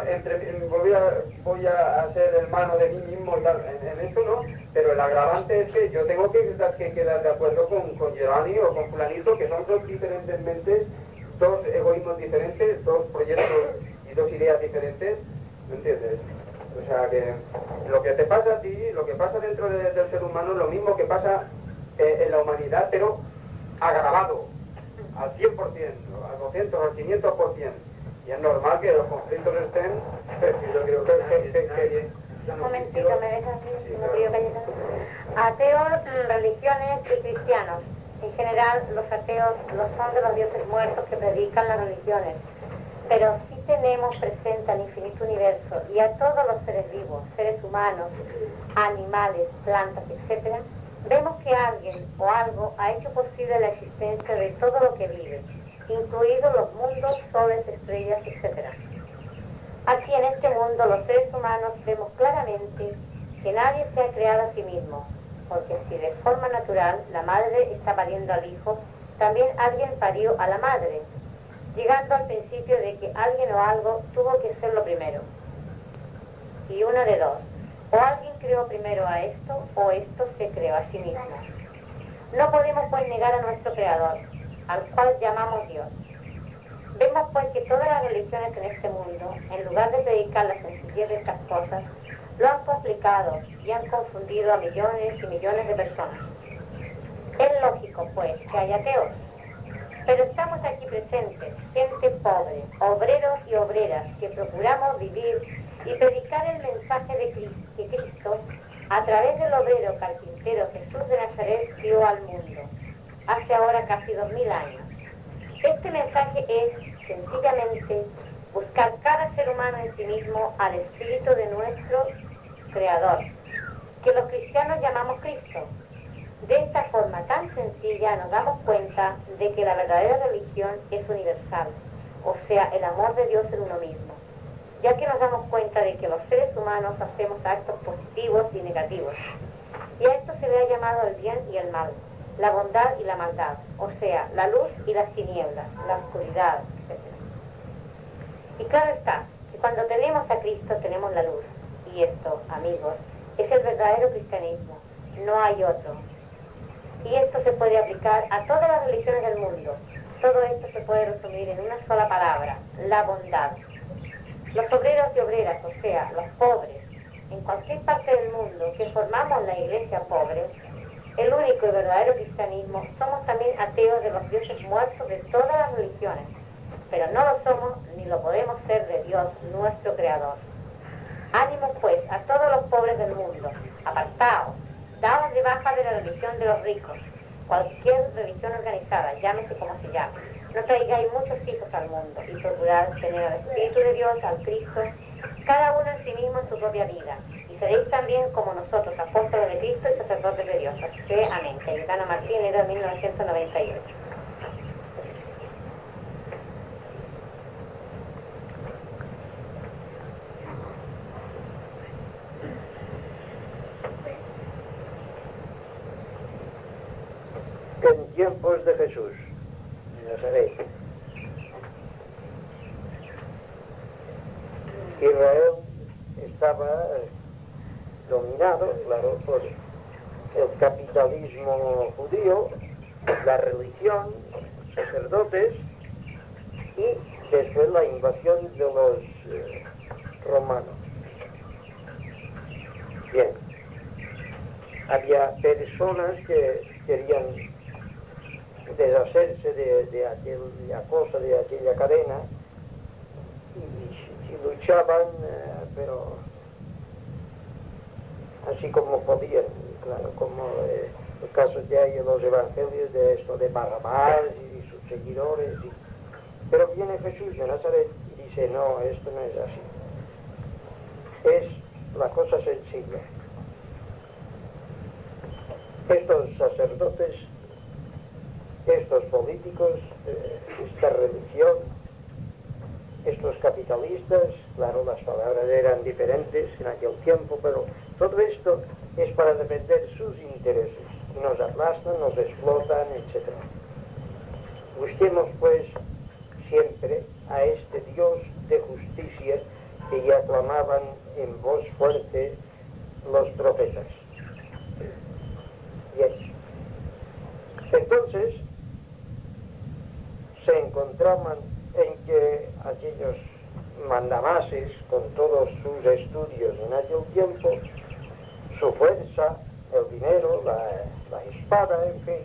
voy a ser hermano de mí mismo y tal, en esto no, pero el agravante es que yo tengo que quedar de acuerdo con Giovanni o con fulanito, que son dos diferentes mentes, dos egoísmos diferentes, dos proyectos y dos ideas diferentes, ¿me entiendes? O sea que lo que te pasa a ti, lo que pasa dentro del ser humano es lo mismo que pasa en la humanidad, pero agravado al 100%, al 200, al 500%. Y es normal que los conflictos estén, yo creo que un momentito, ¿me dejas aquí? ¿Me pido Cayetano? Ateos, religiones y cristianos. En general, los ateos no son de los dioses muertos que predican las religiones, pero sí tenemos presente al infinito universo y a todos los seres vivos, seres humanos, animales, plantas, etc. Vemos que alguien o algo ha hecho posible la existencia de todo lo que vive, incluidos los mundos, soles, estrellas, etc. Aquí en este mundo los seres humanos vemos claramente que nadie se ha creado a sí mismo, porque si de forma natural la madre está pariendo al hijo, también alguien parió a la madre, llegando al principio de que alguien o algo tuvo que ser lo primero. Y una de dos, o alguien creó primero a esto, o esto se creó a sí mismo. No podemos pues negar a nuestro creador, al cual llamamos Dios. Vemos pues que todas las religiones en este mundo, en lugar de predicar la sencillez de estas cosas, lo han complicado y han confundido a millones y millones de personas. Es lógico pues que haya ateos, pero estamos aquí presentes, gente pobre, obreros y obreras que procuramos vivir y predicar el mensaje de Cristo a través del obrero carpintero Jesús de Nazaret dio al mundo, hace ahora casi 2000 años. Este mensaje es, sencillamente, buscar cada ser humano en sí mismo al espíritu de nuestro Creador, que los cristianos llamamos Cristo. De esta forma tan sencilla nos damos cuenta de que la verdadera religión es universal, o sea, el amor de Dios en uno mismo, ya que nos damos cuenta de que los seres humanos hacemos actos positivos y negativos. Y a esto se le ha llamado el bien y el mal, la bondad y la maldad, o sea, la luz y las tinieblas, la oscuridad, etc. Y claro está, que cuando tenemos a Cristo tenemos la luz, y esto, amigos, es el verdadero cristianismo, no hay otro. Y esto se puede aplicar a todas las religiones del mundo. Todo esto se puede resumir en una sola palabra, la bondad. Los obreros y obreras, o sea, los pobres, en cualquier parte del mundo que formamos la iglesia pobre, el único y verdadero cristianismo, somos también ateos de los dioses muertos de todas las religiones, pero no lo somos ni lo podemos ser de Dios, nuestro Creador. Ánimo pues a todos los pobres del mundo, apartaos, daos de baja de la religión de los ricos, cualquier religión organizada, llámese como se llame. No traigáis muchos hijos al mundo y procurad tener al Espíritu de Dios, al Cristo, cada uno en sí mismo en su propia vida. Y seréis también como nosotros, apóstoles de Cristo y sacerdotes de Dios. Así que, amén. Cayetano Martín, enero de 1998. En tiempos de Jesús, de Nazaret, Israel estaba dominado, claro, por el capitalismo judío, la religión, sacerdotes y después la invasión de los romanos. Bien, había personas que querían deshacerse de aquella cosa, de aquella cadena, y luchaban, pero así como podían, claro, como el caso que hay en los evangelios de esto de Barrabás y sus seguidores. Pero viene Jesús de Nazaret y dice, no, esto no es así. Es la cosa sencilla. Estos sacerdotes, estos políticos, esta religión, estos capitalistas, claro, las palabras eran diferentes en aquel tiempo, pero todo esto es para defender sus intereses, y nos aplastan, nos explotan, etc. Busquemos pues siempre a este Dios de justicia que ya clamaban en voz fuerte los profetas. Bien. Entonces, se encontraban en que aquellos mandamases, con todos sus estudios en aquel tiempo, su fuerza, el dinero, la espada, en fin.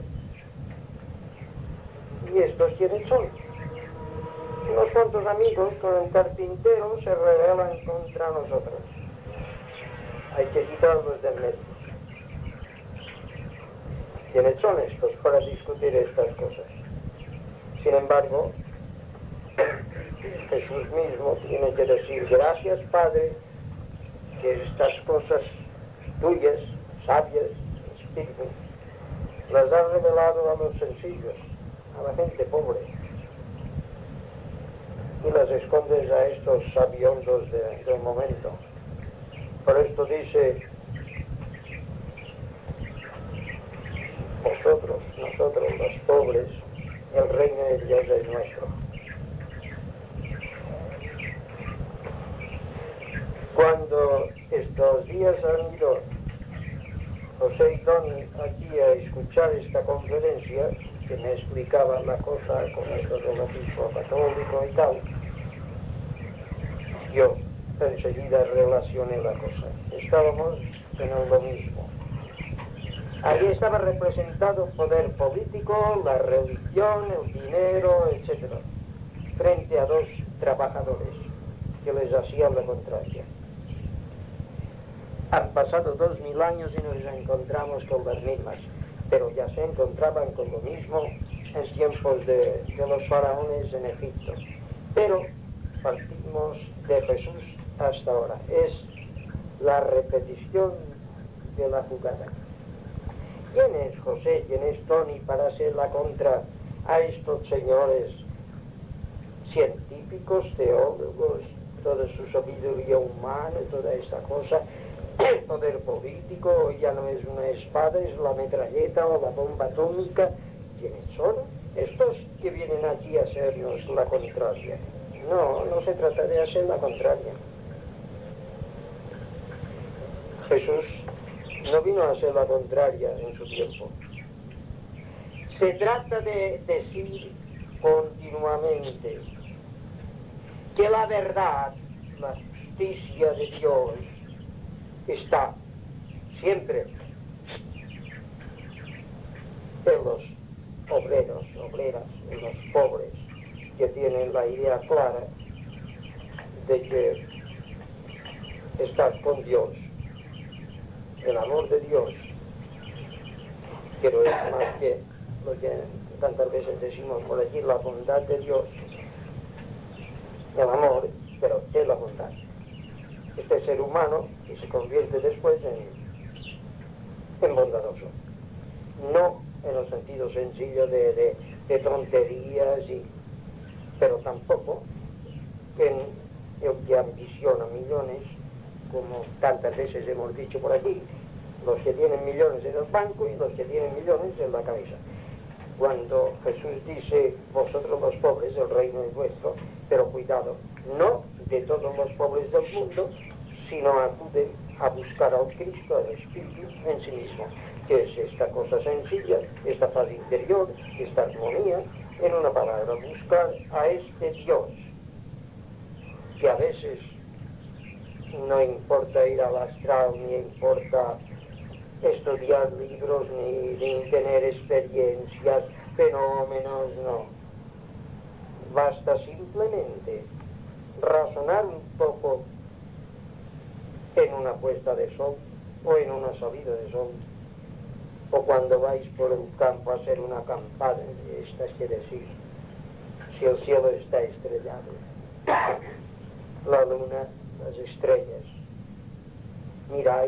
¿Y estos quiénes son? Unos cuantos amigos con el carpintero se rebelan contra nosotros. Hay que quitarlos del medio. ¿Quiénes son estos para discutir estas cosas? Sin embargo, Jesús mismo tiene que decir: gracias, Padre, que estas cosas tuyas, sabias, espíritu, las has revelado a los sencillos, a la gente pobre, y las escondes a estos sabiondos del momento. Por esto dice: nosotros los pobres, el reino de Dios es nuestro. Cuando estos días han ido José y Tony aquí a escuchar esta conferencia, que me explicaba la cosa con esto del obispo católico y tal, yo enseguida relacioné la cosa. Estábamos en lo mismo. Allí estaba representado el poder político, la religión, el dinero, etc., frente a dos trabajadores que les hacían la contraria. Han pasado 2000 años y nos encontramos con las mismas, pero ya se encontraban con lo mismo en tiempos de los faraones en Egipto. Pero partimos de Jesús hasta ahora. Es la repetición de la jugada. ¿Quién es José, quién es Tony para hacer la contra a estos señores científicos, teólogos, toda su sabiduría humana, toda esta cosa? El poder político ya no es una espada, es la metralleta o la bomba atómica. ¿Quiénes son? Estos que vienen aquí a hacernos la contraria. No se trata de hacer la contraria. Jesús no vino a hacer la contraria en su tiempo. Se trata de decir continuamente que la verdad, la justicia de Dios, está siempre en los obreros, obreras, en los pobres, que tienen la idea clara de que estar con Dios, el amor de Dios, pero es más que lo que tantas veces decimos por aquí, la bondad de Dios, el amor, pero es la bondad. Este ser humano que se convierte después en bondadoso. No en el sentido sencillo de tonterías, pero tampoco en el que ambiciona millones, como tantas veces hemos dicho por aquí, los que tienen millones en el banco y los que tienen millones en la cabeza. Cuando Jesús dice, vosotros los pobres, el reino es vuestro, pero cuidado, no de todos los pobres del mundo, sino acuden a buscar al Cristo, al Espíritu en sí mismo, que es esta cosa sencilla, esta paz interior, esta armonía, en una palabra, buscar a este Dios, que a veces no importa ir al astral, ni importa estudiar libros, ni tener experiencias, fenómenos, no. Basta simplemente razonar un poco en una puesta de sol o en una salida de sol, o cuando vais por el campo a hacer una acampada, estas que decir, si el cielo está estrellado, la luna, las estrellas, miráis,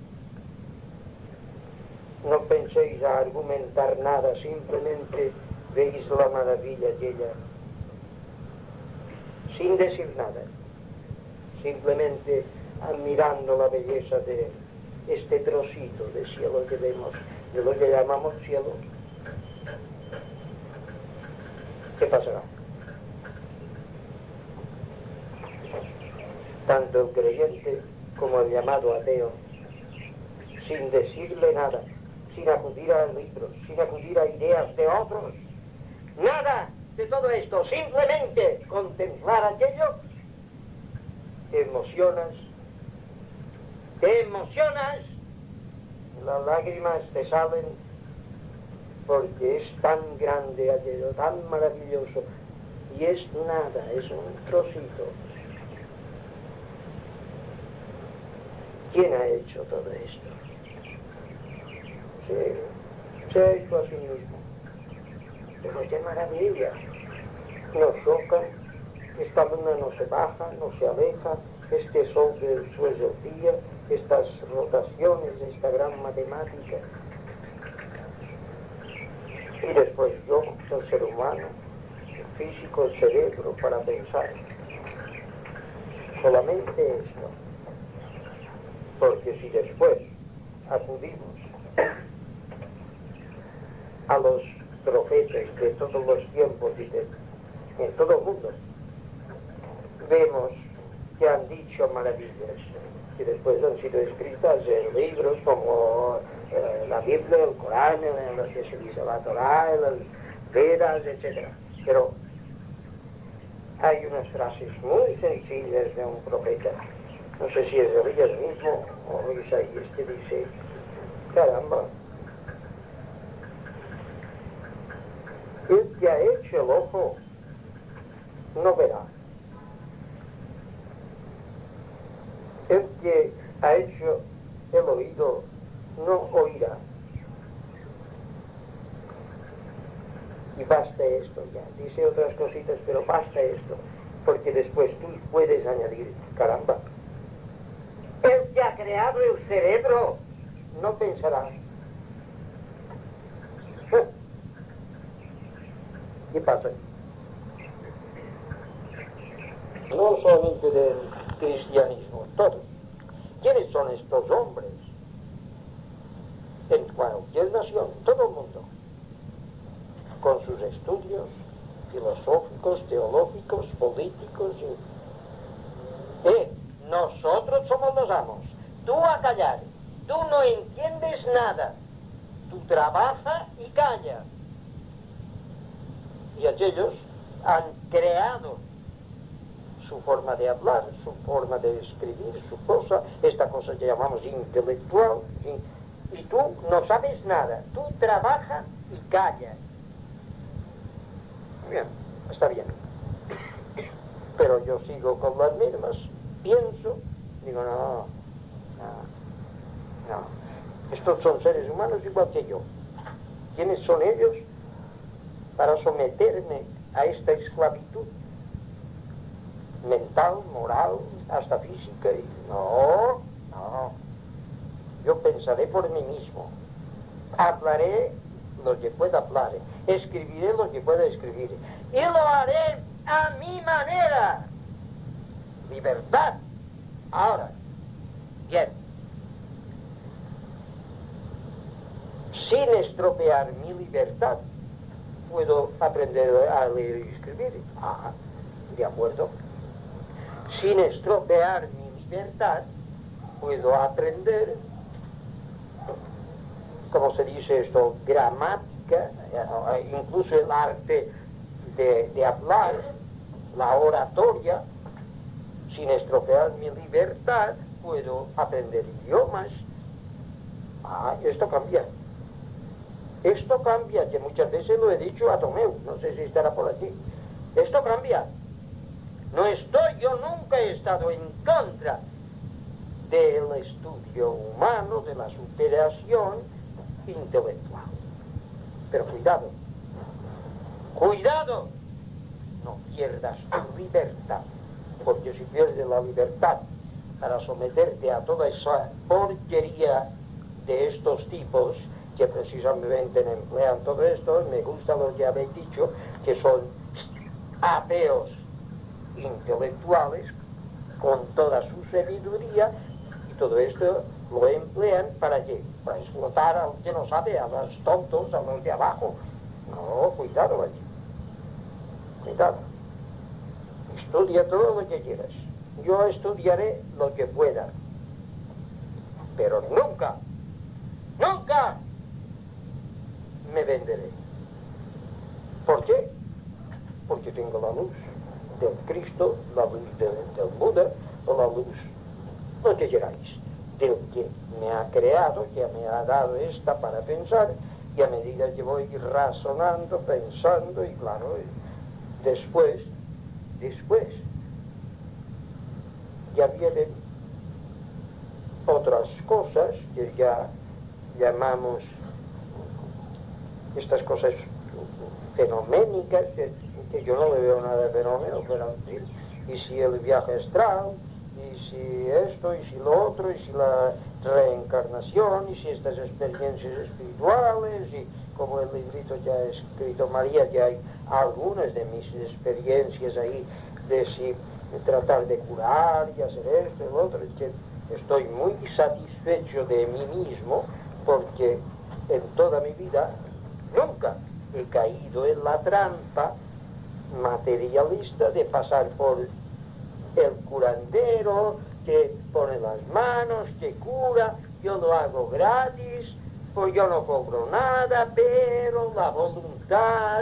no penséis a argumentar nada, simplemente veis la maravilla aquella. sin decir nada, simplemente admirando la belleza de este trocito de cielo que vemos, de lo que llamamos cielo. ¿Qué pasará? Tanto el creyente como el llamado ateo, sin decirle nada, sin acudir a libros, sin acudir a ideas de otros, nada de todo esto, simplemente contemplar aquello, te emocionas, las lágrimas te salen porque es tan grande aquello, tan maravilloso, y es nada, es un trocito. ¿Quién ha hecho todo esto? Se ha hecho a sí mismo. Pero qué maravilla. No choca, esta luna no se baja, no se aleja, este sol del suelo día, estas rotaciones, esta gran matemática. Y después yo, el ser humano, el físico, el cerebro, para pensar. Solamente esto. Porque si después acudimos a los profetas de todos los tiempos y en todo el mundo, vemos que han dicho maravillas, que después han sido escritas en libros como la Biblia, el Corán, en los que se dice la Torá, las Vedas, etc. Pero hay unas frases muy sencillas de un profeta, no sé si es Elías mismo o Isaías, que dice, caramba, el que ha hecho el ojo no verá. El que ha hecho el oído no oirá. Y basta esto ya. Dice otras cositas, pero basta esto. Porque después tú puedes añadir, caramba, el que ha creado el cerebro no pensará. ¿Qué pasa? No solamente del cristianismo, todos. ¿Quiénes son estos hombres? En cualquier nación, todo el mundo, con sus estudios filosóficos, teológicos, políticos. Nosotros somos los amos. Tú a callar. Tú no entiendes nada. Tú trabaja y calla. Y aquellos han creado su forma de hablar, su forma de escribir, su cosa, esta cosa que llamamos intelectual, y tú no sabes nada, tú trabajas y callas. Bien, está bien. Pero yo sigo con las mismas, pienso, digo, no. Estos son seres humanos igual que yo. ¿Quiénes son ellos para someterme a esta esclavitud mental, moral, hasta física? Y no. Yo pensaré por mí mismo. Hablaré lo que pueda hablar. Escribiré lo que pueda escribir. Y lo haré a mi manera. Libertad. Ahora, bien. Sin estropear mi libertad, puedo aprender a leer y escribir. De acuerdo. Sin estropear mi libertad, puedo aprender, ¿cómo se dice esto? Gramática, incluso el arte de hablar, la oratoria. Sin estropear mi libertad, puedo aprender idiomas. Esto cambia. Esto cambia, que muchas veces lo he dicho a Tomeu, no sé si estará por aquí. Esto cambia. Yo nunca he estado en contra del estudio humano, de la superación intelectual. Pero cuidado, no pierdas tu libertad, porque si pierdes la libertad para someterte a toda esa porquería de estos tipos, que precisamente emplean todo esto, me gusta lo que habéis dicho, que son ateos intelectuales con toda su sabiduría, y todo esto lo emplean ¿para qué? Para explotar al que no sabe, a los tontos, a los de abajo. No, cuidado allí. Cuidado. Estudia todo lo que quieras. Yo estudiaré lo que pueda. Pero nunca me venderé. ¿Por qué? Porque tengo la luz del Cristo, la luz del Buda, o la luz, lo que queráis, del que me ha creado, que me ha dado esta para pensar, y a medida que voy razonando, pensando, y claro, después, ya vienen otras cosas que ya llamamos estas cosas fenoménicas, que yo no le veo nada de fenómeno, pero y si el viaje astral, y si esto, y si lo otro, y si la reencarnación, y si estas experiencias espirituales, y como el librito que ha escrito María, que hay algunas de mis experiencias ahí, de si tratar de curar y hacer esto y lo otro, es que estoy muy satisfecho de mí mismo, porque en toda mi vida nunca he caído en la trampa materialista de pasar por el curandero que pone las manos, que cura. Yo lo hago gratis, pues yo no cobro nada, pero la voluntad,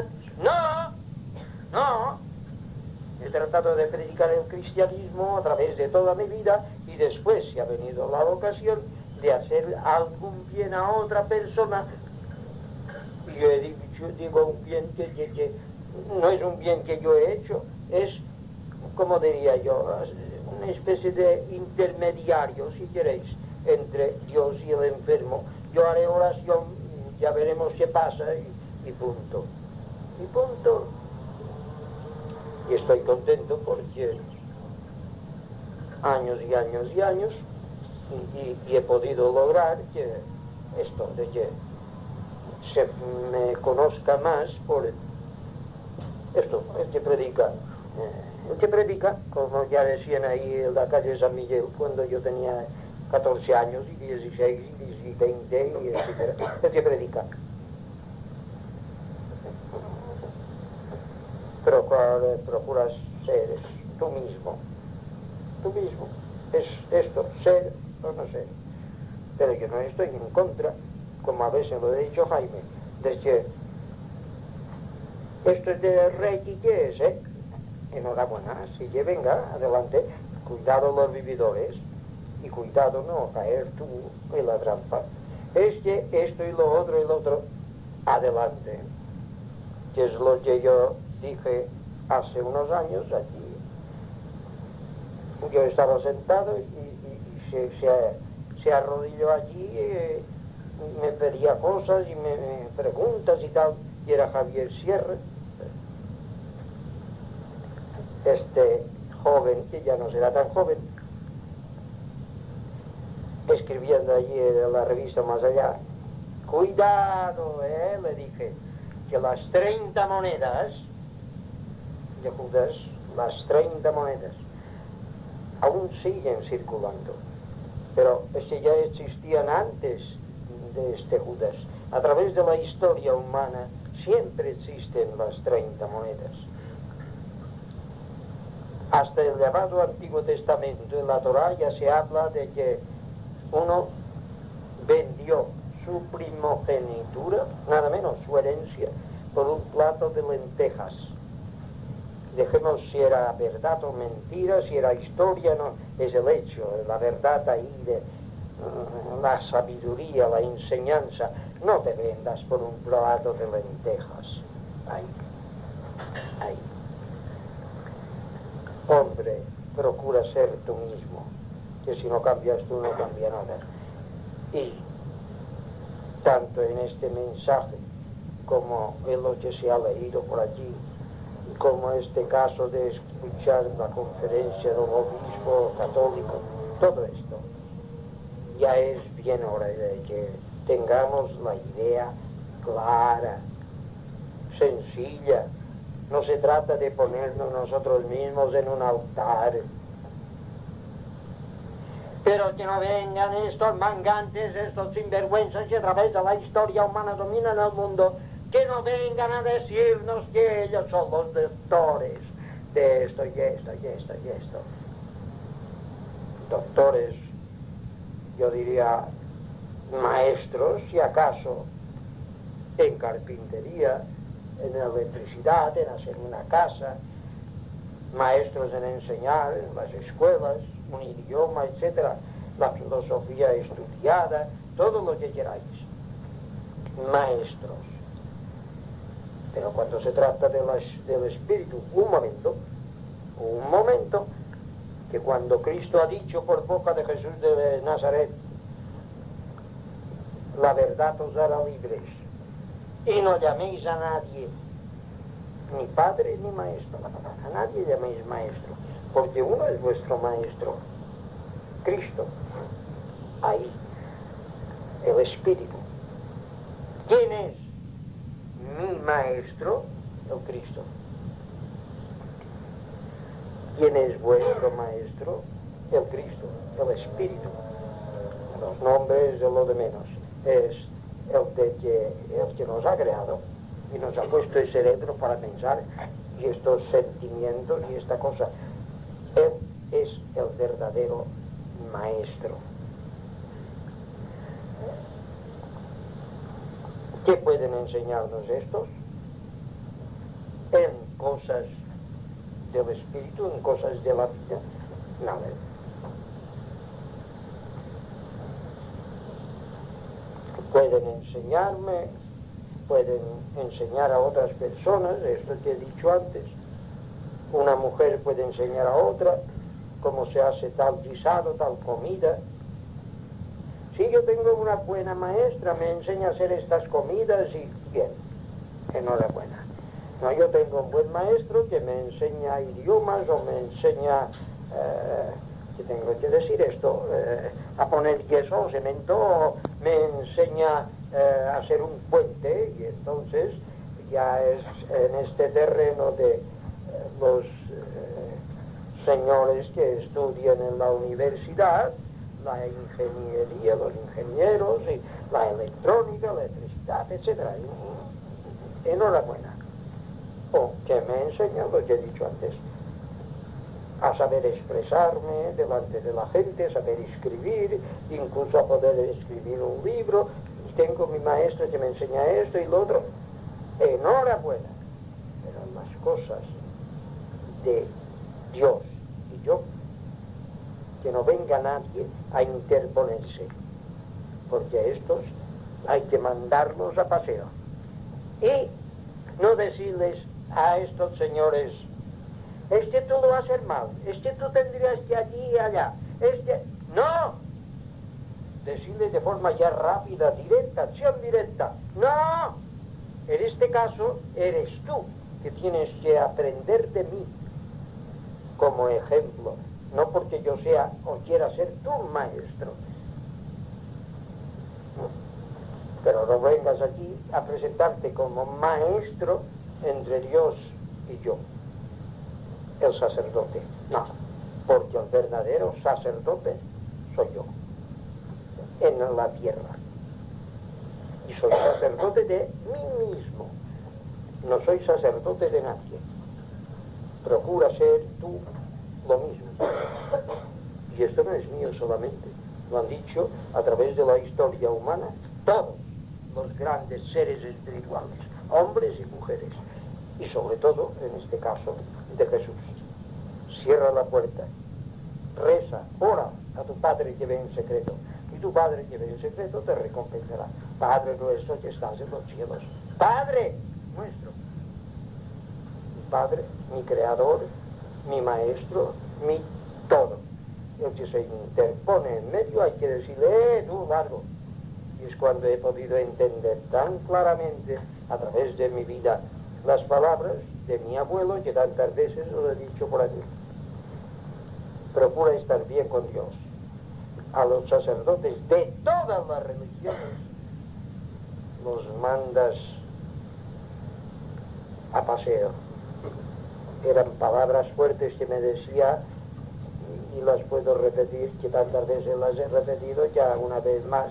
no. He tratado de predicar el cristianismo a través de toda mi vida, y después se ha venido la ocasión de hacer algún bien a otra persona. Y yo digo un bien que no es un bien que yo he hecho, es, como diría yo, una especie de intermediario, si queréis, entre Dios y el enfermo. Yo haré oración, ya veremos qué pasa, y punto. Y punto. Y estoy contento porque años y años y años, y he podido lograr que esto, de que se me conozca más por esto, el que predica, como ya decían ahí en la calle San Miguel, cuando yo tenía 14 años, y 16, y 20, y etcétera, el que predica. Pero procuras ser tú mismo. Es esto, ser o no ser. Pero yo no estoy en contra, como a veces lo he dicho Jaime, de que esto es de Reiki, ¿qué es, Enhorabuena, sigue, venga, adelante. Cuidado los vividores, y cuidado no caer tú en la trampa. Es que esto y lo otro, adelante. Que es lo que yo dije hace unos años aquí. Yo estaba sentado y se arrodilló allí, me pedía cosas y me preguntas y tal, y era Javier Sierra, este joven, que ya no será tan joven, escribiendo allí en la revista Más Allá. Cuidado, le dije, que las 30 monedas de Judas, las 30 monedas, aún siguen circulando, pero es que ya existían antes de este Judas. A través de la historia humana siempre existen las 30 monedas. Hasta el llamado Antiguo Testamento, en la Torá, ya se habla de que uno vendió su primogenitura, nada menos su herencia, por un plato de lentejas. Dejemos si era verdad o mentira, si era historia, no, es el hecho, la verdad ahí de la sabiduría, la enseñanza. No te vendas por un plato de lentejas. Ahí. Hombre, procura ser tú mismo, que si no cambias tú no cambia nada. Y tanto en este mensaje como en lo que se ha leído por allí, como este caso de escuchar la conferencia del obispo católico, todo esto, ya es bien hora de que tengamos la idea clara, sencilla, No se trata de ponernos nosotros mismos en un altar. Pero que no vengan estos mangantes, estos sinvergüenzas que a través de la historia humana dominan el mundo, que no vengan a decirnos que ellos son los doctores de esto y esto y esto y esto. Doctores, yo diría maestros, si acaso, en carpintería, en electricidad, en hacer una casa, maestros en enseñar en las escuelas, un idioma, etcétera, la filosofía estudiada, todo lo que queráis. Maestros. Pero cuando se trata del espíritu, un momento, que cuando Cristo ha dicho por boca de Jesús de Nazaret, la verdad os hará libres, y no llaméis a nadie, ni padre ni maestro, a nadie llaméis maestro, porque uno es vuestro maestro, Cristo. Ahí, el Espíritu. ¿Quién es mi maestro? El Cristo. ¿Quién es vuestro maestro? El Cristo, el Espíritu. Los nombres de lo de menos. Es el que nos ha creado y nos ha puesto el cerebro para pensar y estos sentimientos y esta cosa. Él es el verdadero maestro. ¿Qué pueden enseñarnos estos? En cosas del espíritu, en cosas de la vida, nada. Pueden enseñarme, pueden enseñar a otras personas, esto que he dicho antes. Una mujer puede enseñar a otra cómo se hace tal guisado, tal comida. Si yo tengo una buena maestra, me enseña a hacer estas comidas y bien, enhorabuena. No, yo tengo un buen maestro que me enseña idiomas o me enseña, ¿qué tengo que decir esto? A poner yeso o cemento, o me enseña a hacer un puente, y entonces ya es en este terreno de los señores que estudian en la universidad, la ingeniería, los ingenieros, y la electrónica, la electricidad, etc. Enhorabuena. O que me enseña lo que he dicho antes, a saber expresarme delante de la gente, a saber escribir, incluso a poder escribir un libro. Y tengo mi maestro que me enseña esto y lo otro. Enhorabuena. Pero las cosas de Dios y yo, que no venga nadie a interponerse, porque a estos hay que mandarlos a paseo. Y no decirles a estos señores, es que tú lo vas a hacer mal, es que tú tendrías que allí y allá, es que... ¡No! Decirles de forma ya rápida, directa, acción directa. ¡No! En este caso, eres tú que tienes que aprender de mí como ejemplo, no porque yo sea o quiera ser tu maestro. Pero no vengas aquí a presentarte como maestro entre Dios y yo, el sacerdote. No, porque el verdadero sacerdote soy yo, en la tierra. Y soy sacerdote de mí mismo, no soy sacerdote de nadie. Procura ser tú lo mismo. Y esto no es mío solamente, lo han dicho a través de la historia humana todos los grandes seres espirituales, hombres y mujeres, y sobre todo, en este caso, de Jesús. Cierra la puerta, reza, ora a tu Padre que ve en secreto, y tu Padre que ve en secreto te recompensará. Padre nuestro que estás en los cielos, Padre nuestro, mi Padre, mi Creador, mi Maestro, mi todo. El que se interpone en medio hay que decirle, tú largo. Y es cuando he podido entender tan claramente a través de mi vida las palabras de mi abuelo que tantas veces lo he dicho por aquí. Procura estar bien con Dios. A los sacerdotes de todas las religiones los mandas a paseo eran palabras fuertes que me decía, y las puedo repetir, que tantas veces las he repetido, ya una vez más,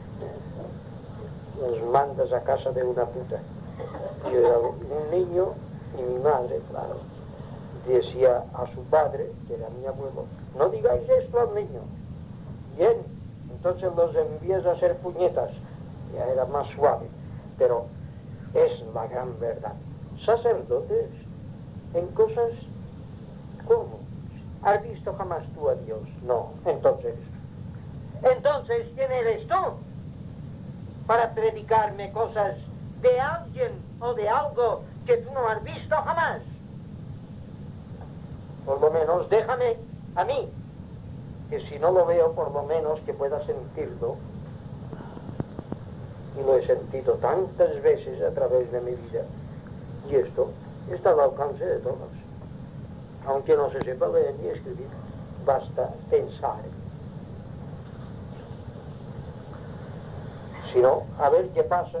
nos mandas a casa de una puta. Yo era un niño y mi madre, claro, decía a su padre, que era mi abuelo, no digáis esto al niño. Bien, entonces los envías a hacer puñetas. Ya era más suave, pero es la gran verdad. Sacerdotes en cosas, ¿cómo? ¿Has visto jamás tú a Dios? No. Entonces, ¿quién eres tú para predicarme cosas de alguien o de algo que tú no has visto jamás? Por lo menos déjame a mí, que si no lo veo, por lo menos que pueda sentirlo. Y lo he sentido tantas veces a través de mi vida. Y esto está al alcance de todos. Aunque no se sepa leer ni escribir, basta pensar. Si no, a ver qué pasa.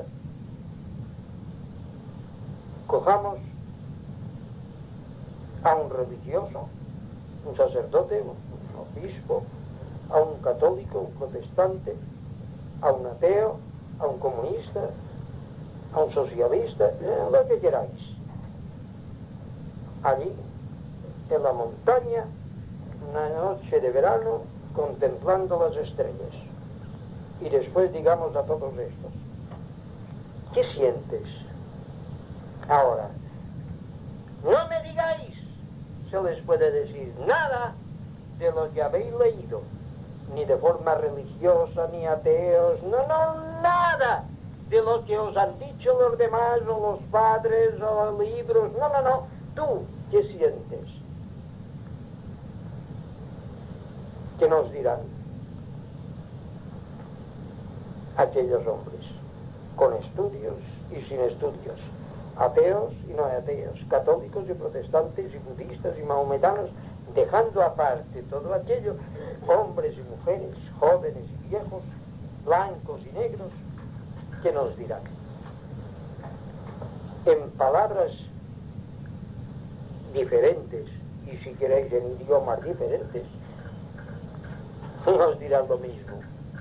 Cojamos a un religioso, un sacerdote, un obispo, a un católico, un protestante, a un ateo, a un comunista, a un socialista, lo que queráis. Allí, en la montaña, una noche de verano, contemplando las estrellas. Y después digamos a todos estos, ¿qué sientes? Ahora, no me digáis, se les puede decir nada de lo que habéis leído, ni de forma religiosa, ni ateos, no, nada de lo que os han dicho los demás, o los padres, o los libros, no, tú, ¿qué sientes? ¿Qué nos dirán aquellos hombres, con estudios y sin estudios, ateos y no ateos, católicos y protestantes y budistas y mahometanos, dejando aparte todo aquello, hombres y mujeres, jóvenes y viejos, blancos y negros, ¿qué nos dirán? En palabras diferentes, y si queréis en idiomas diferentes, nos dirán lo mismo.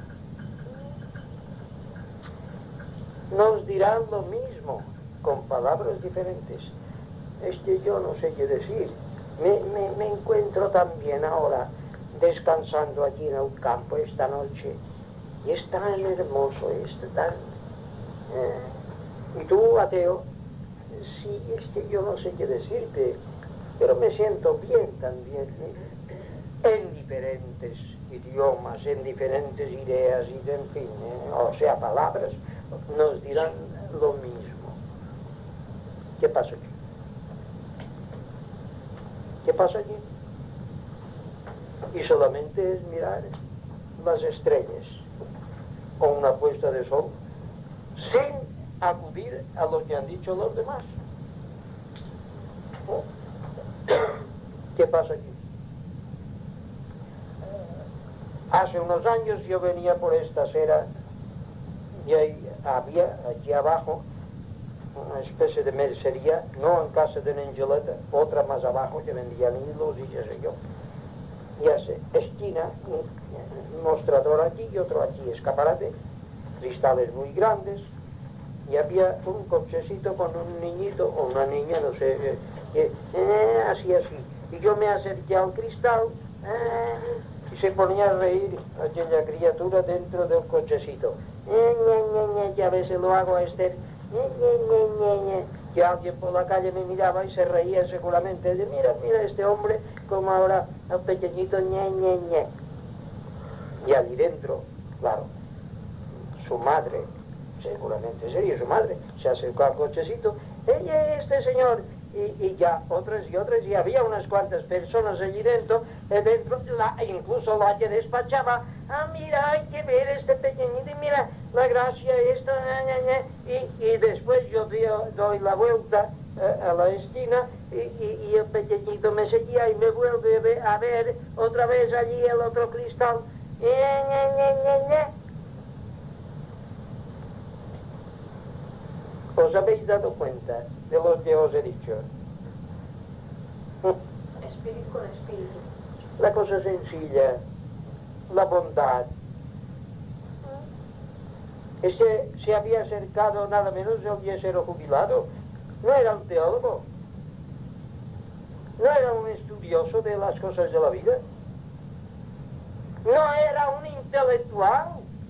Nos dirán lo mismo, con palabras diferentes. Es que yo no sé qué decir. Me encuentro también ahora descansando aquí en el campo esta noche. Y es tan hermoso esto, tan... Y tú, ateo, sí, es que yo no sé qué decirte, pero me siento bien también, en diferentes idiomas, en diferentes ideas, y en fin, o sea, palabras, nos dirán lo mismo. ¿Qué pasa aquí? ¿Qué pasa aquí? Y solamente es mirar las estrellas o una puesta de sol sin acudir a lo que han dicho los demás. ¿Qué pasa aquí? Hace unos años yo venía por esta acera y ahí había aquí abajo una especie de mercería, no en casa de Nengeleta, otra más abajo que vendían hilos y qué sé yo. Y hace esquina, un mostrador aquí y otro aquí, escaparate, cristales muy grandes, y había un cochecito con un niñito o una niña, no sé, así. Y yo me acerqué al cristal y se ponía a reír aquella criatura dentro del cochecito. Que a veces lo hago a Esther. Que alguien por la calle me miraba y se reía seguramente. De, mira este hombre, como ahora el pequeñito, Y allí dentro, claro, su madre, seguramente sería su madre, se acercó al cochecito, este señor, y ya otras, y había unas cuantas personas allí dentro, incluso la que despachaba, mira, hay que ver este pequeñito, y mira, la gracia esta, y después yo doy la vuelta a la esquina, y el pequeñito me seguía y me vuelve a ver otra vez allí el otro cristal, ¿Os habéis dado cuenta de lo que os he dicho? espíritu con espíritu. La cosa sencilla, la bondad. Ese se había acercado nada menos el yesero jubilado. No era un teólogo, no era un estudioso de las cosas de la vida, no era un intelectual.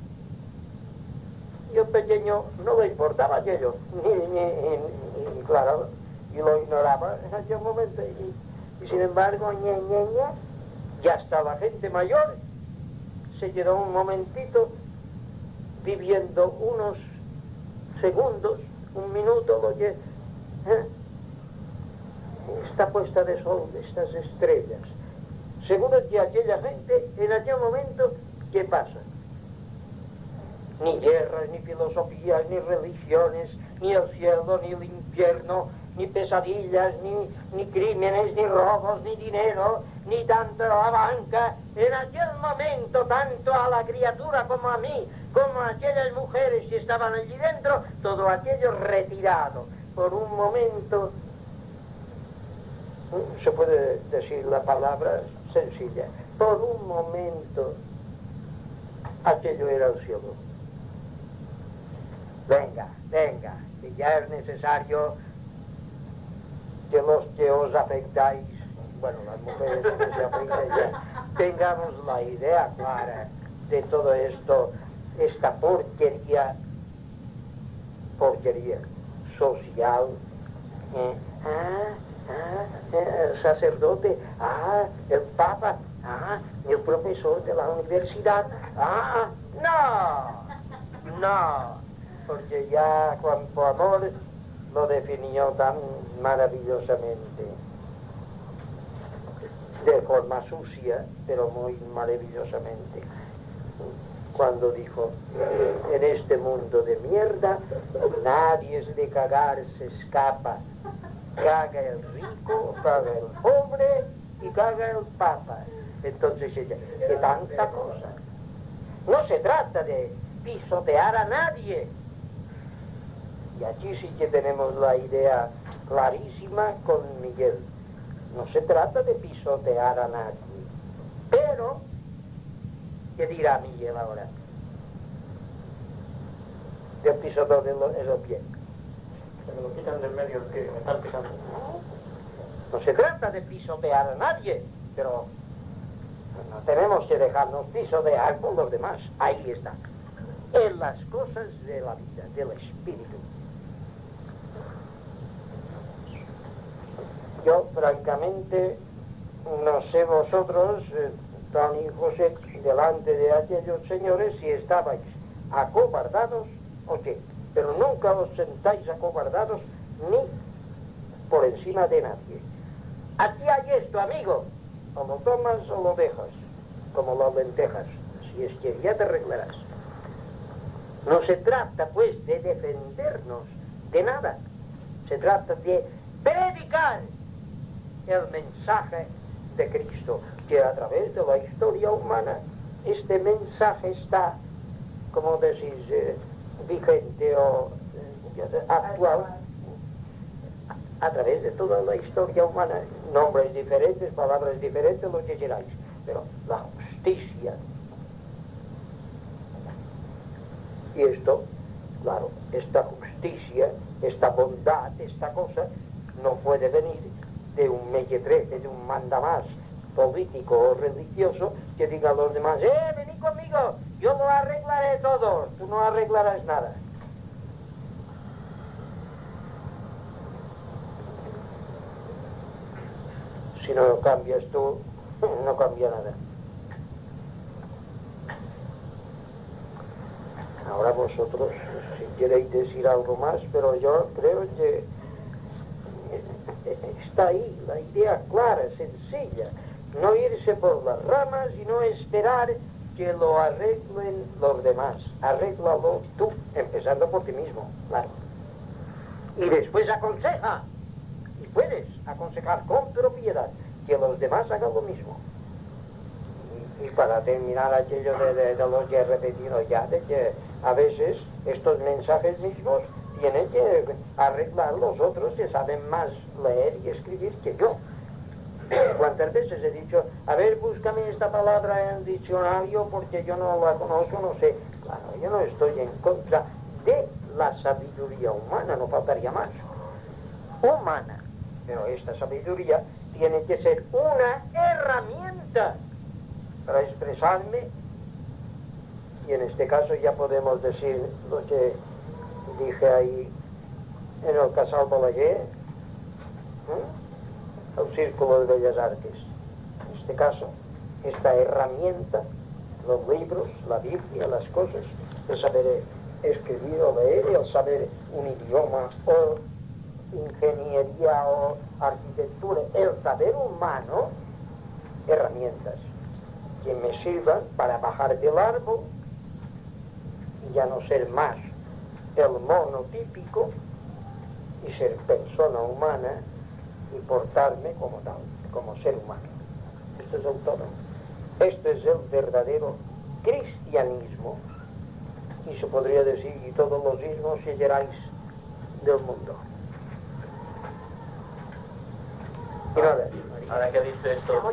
Y el pequeño no le importaba aquello, ni claro, y lo ignoraba en aquel momento. Y sin embargo, ya hasta la gente mayor se quedó un momentito viviendo unos segundos, un minuto, lo que esta puesta de sol de estas estrellas. Seguro que aquella gente en aquel momento, ¿qué pasa? Ni guerras, ni filosofías, ni religiones, ni el cielo, ni el infierno, ni pesadillas, ni crímenes, ni robos, ni dinero, ni tanto la banca. En aquel momento, tanto a la criatura como a mí, como a aquellas mujeres que estaban allí dentro, todo aquello retirado. Por un momento, se puede decir la palabra sencilla, por un momento, aquello era el cielo. Venga, que ya es necesario que los que os afectáis, bueno, las mujeres que se afectan ya, tengamos la idea clara de todo esto, esta porquería social. El sacerdote, el papa, el profesor de la universidad, no, porque ya cuanto amor lo definió tan maravillosamente, de forma sucia, pero muy maravillosamente, cuando dijo: en este mundo de mierda nadie es de cagar, se escapa. Caga el rico, caga el pobre y caga el papa. Entonces ella, que tanta cosa. No se trata de pisotear a nadie. Y aquí sí que tenemos la idea clarísima con Miguel. No se trata de pisotear a nadie. Pero, ¿qué dirá Miguel ahora? Del pisoteo de los pies. Me lo quitan del medio que me están pisando. No se trata de pisotear a nadie, pero no tenemos que dejarnos pisotear por los demás. Ahí está. En las cosas de la vida, del espíritu. Yo, francamente, no sé vosotros, Tony y José, delante de aquellos señores, si estabais acobardados o qué. Pero nunca os sentáis acobardados ni por encima de nadie. Aquí hay esto, amigo. O lo tomas o lo dejas, como las lentejas. Si es que ya te arreglarás. No se trata, pues, de defendernos de nada. Se trata de predicar el mensaje de Cristo, que a través de la historia humana este mensaje está, como decís, vigente o actual a través de toda la historia humana, nombres diferentes, palabras diferentes, lo que queráis, pero la justicia. Y esto, claro, esta justicia, esta bondad, esta cosa, no puede venir de un mequetrefe, de un mandamás político o religioso que diga a los demás: vení conmigo, yo lo arreglaré todo, tú no arreglarás nada. Si no cambias tú, no cambia nada. Ahora vosotros, si queréis decir algo más, pero yo creo que está ahí la idea clara, sencilla. No irse por las ramas y no esperar que lo arreglen los demás. Arréglalo tú, empezando por ti mismo, claro. Y después aconseja. Y puedes aconsejar con propiedad que los demás hagan lo mismo. Y para terminar aquello de lo que he repetido ya, de que a veces estos mensajes mismos tienen que arreglar los otros que saben más leer y escribir que yo. ¿Cuántas veces he dicho, a ver, búscame esta palabra en el diccionario porque yo no la conozco, no sé? Claro, yo no estoy en contra de la sabiduría humana, no faltaría más. Humana. Pero esta sabiduría tiene que ser una herramienta para expresarme, y en este caso ya podemos decir lo que dije ahí en el Casal Balaguer, el Círculo de Bellas Artes. En este caso, esta herramienta, los libros, la Biblia, las cosas, el saber escribir o leer, el saber un idioma o ingeniería o arquitectura, el saber humano, herramientas que me sirvan para bajar del árbol y ya no ser más el mono típico y ser persona humana y portarme como tal, como ser humano. Esto es el todo. Esto es el verdadero cristianismo, y se podría decir, y todos los ismos y gerais del mundo. Y nada. Ahora que ha dicho esto... 8:58.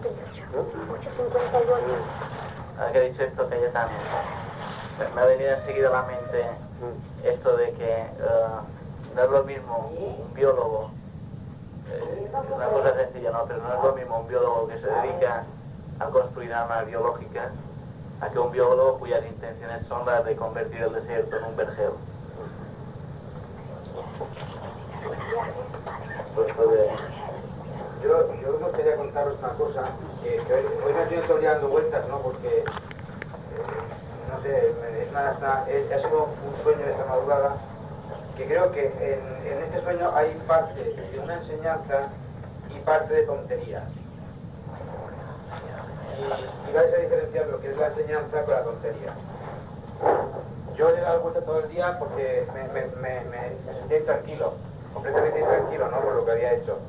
Ahora que ha dicho esto, Cayetano, me ha venido enseguida a la mente esto de que no es lo mismo un biólogo, una cosa sencilla, no, pero no es lo mismo un biólogo que se dedica a construir armas biológicas a que un biólogo cuyas intenciones son las de convertir el desierto en un vergel. Yo me quería contaros una cosa, que hoy me estoy toreando vueltas, ¿no? Porque, no sé, ha sido un sueño de esta madrugada, que creo que en este sueño hay parte de una enseñanza y parte de tontería. Y vais a diferenciar lo que es la enseñanza con la tontería. Yo le he dado vuelta todo el día porque me sentía intranquilo, completamente intranquilo, ¿no? Por lo que había hecho.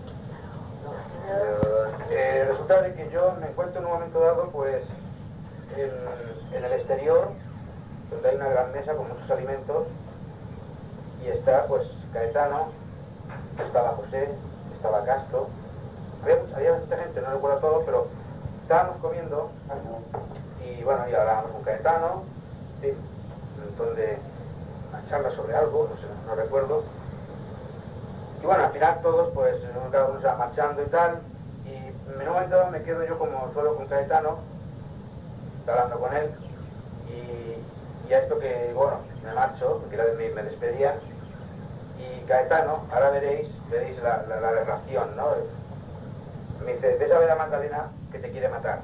Resulta de que yo me encuentro en un momento dado, pues, en el exterior, donde hay una gran mesa con muchos alimentos, y está, pues, Caetano, estaba José, estaba Castro, había mucha gente, no recuerdo todo, pero estábamos comiendo, y bueno, y hablábamos con Caetano, sí, un montón de charla sobre algo, no sé, no recuerdo. Y bueno, al final todos, pues, cada uno se va marchando y tal, y en un momento me quedo yo como solo con Caetano, hablando con él, y a esto que, bueno, me marcho, porque me despedía, y Caetano, ahora veréis la relación, ¿no? Me dice, ves a ver a Magdalena que te quiere matar.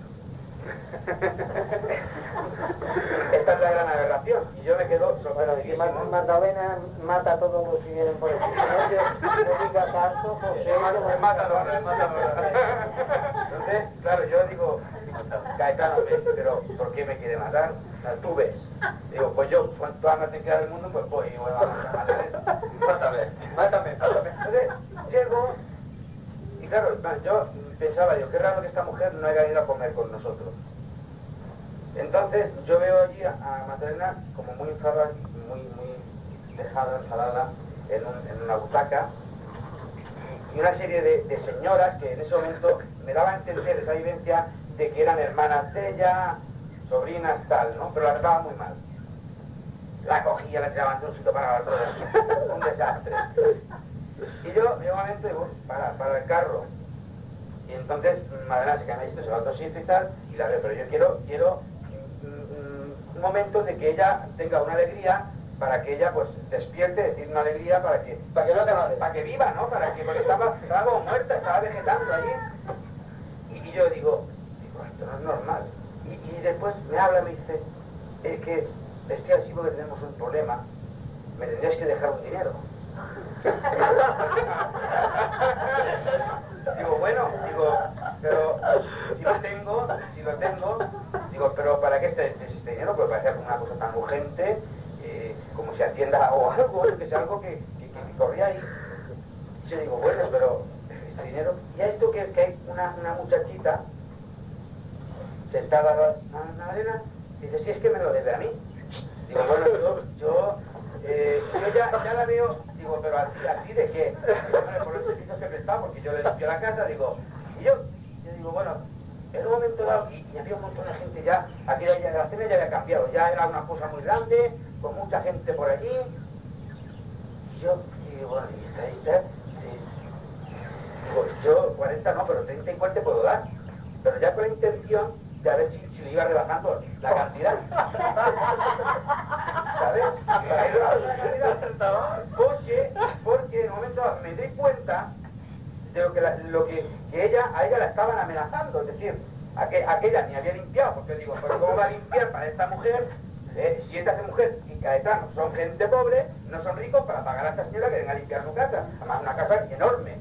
Esta es la gran aberración, y yo me quedo sorprendidísimo. Si Magdalena mata a todos los que vienen por aquí. No diga caso, José. Mátalo. Entonces, claro, yo digo, Caetano, pero ¿por qué me quiere matar? O sea, tú ves. Digo, pues yo, cuando más te queda del mundo, pues voy y voy a matarle. Mátame. Entonces, llego, y claro, yo pensaba, digo, qué raro que esta mujer no haya ido a comer con nosotros. Entonces, yo veo allí a Magdalena como muy enfadada, muy dejada, enfadada, en una butaca, y una serie de señoras que en ese momento me daban a entender esa vivencia de que eran hermanas de ella, sobrinas, tal, ¿no? Pero la trataban muy mal. La cogía, la tiraban de un sitio para otro, un desastre. Y yo, en un momento, digo, para el carro. Y entonces Magdalena se cambia esto, se va a otro sitio y tal, y la veo, pero yo quiero un momento de que ella tenga una alegría, para que ella pues despierte, decir una alegría para que no te vale, para que viva, ¿no? Para que, porque estaba como muerta, estaba vegetando allí. Y yo digo, esto no es normal. Y después me habla, me dice, es que estoy así porque tenemos un problema, me tendrías que dejar un dinero. Digo, bueno, pero si lo tengo, digo, pero ¿para qué este dinero? Pues para hacer una cosa tan urgente, como si atienda o algo, que sea algo que corría ahí. Y yo digo, bueno, pero este dinero, y a esto que hay una muchachita sentada a la arena, dice, si es que me lo debe a mí. Digo, bueno, yo ya la veo, digo, pero ¿a ti de qué? Digo, bueno, por los servicios que he prestado, porque yo le limpio la casa, digo, Y yo digo, bueno, en un momento dado, y había un montón de gente ya, aquella generación ya había cambiado, ya era una cosa muy grande, con mucha gente por allí. Y yo digo, bueno, y esta, pues yo 40 no, pero 30 igual te puedo dar. Pero ya con la intención de a ver si le iba rebajando la cantidad. ¿Sabes? Porque en un momento me di cuenta de lo que a ella la estaban amenazando. Es decir, aquella ni había limpiado, porque digo, pero ¿cómo va a limpiar para esta mujer? Si esta mujer y Caetano son gente pobre, no son ricos para pagar a esta señora que venga a limpiar su casa. Además, una casa enorme.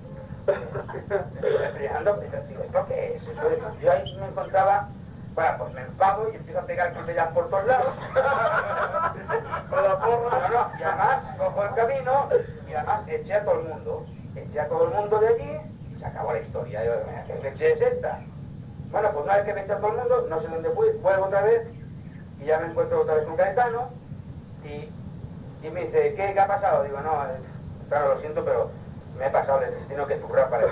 Digo, ¿esto qué es? Yo ahí me encontraba, bueno, pues me enfado y empiezo a pegar crucellas por todos lados. Con la porra. No, y además cojo el camino y además eché a todo el mundo. Eché a todo el mundo de allí y se acabó la historia. Yo, ¿qué leche es esta? Bueno, pues una vez que me eché a todo el mundo, no sé dónde fui, vuelvo otra vez y ya me encuentro otra vez con Caetano y me dice, ¿qué ha pasado? Digo, no, claro, lo siento, pero me he pasado el destino que zurra para el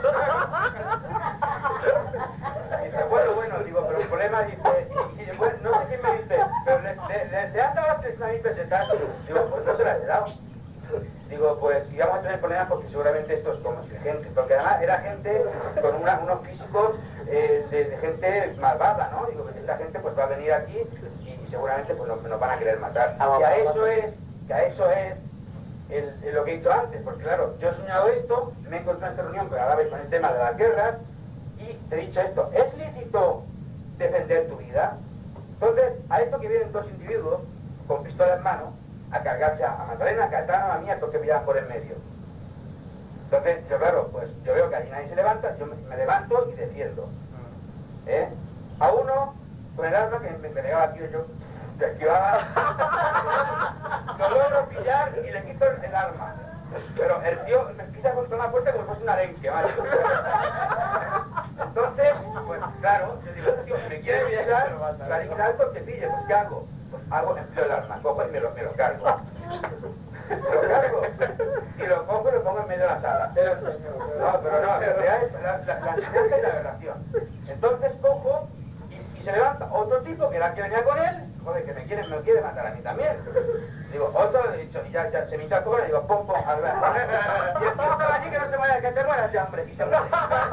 Y dice, bueno, digo, pero el problema, dice, y bueno, no sé quién me dice, pero le han dado 3.000 pesetas. Digo, pues no se las he dado. Digo, pues íbamos a tener problemas porque seguramente esto es como gente, porque además era gente con unos físicos de gente malvada, ¿no? Digo, que esta gente pues va a venir aquí y seguramente pues nos van a querer matar. Y a eso es lo que he dicho antes, porque claro, yo he soñado esto, me he encontrado en esta reunión, pero a la vez con el tema de las guerras, y te he dicho esto, ¿es lícito defender tu vida? Entonces, a esto que vienen dos individuos, con pistola en mano, a cargarse a Magdalena, a Caetano, a mí, a todos que pillan por el medio. Entonces, yo claro, pues yo veo que allí nadie se levanta, yo me levanto y defiendo. A uno, con el arma que me pegaba aquí, yo te esquivaba, lo logro pillar y le quito el arma. Pero el tío me pisa contra una puerta como si fuese un arenque, ¿vale? Entonces, pues claro, yo digo, tío, me quiere pillar, para liquidar porque pille, pues ¿qué hago? Pues empleo el arma, cojo y me lo cargo. Me lo cargo. Y lo cojo y lo pongo en medio de la sala. No, pero no, la enseñanza y la relación. Entonces cojo y se levanta otro tipo que era el que venía con él, joder, que me quiere matar a mí también. Digo, otro le he dicho, y ya se me hincha el cobre, y digo, pum, al ver. Y el tío estaba allí que no se muere, que te mueras de hambre, y se muere.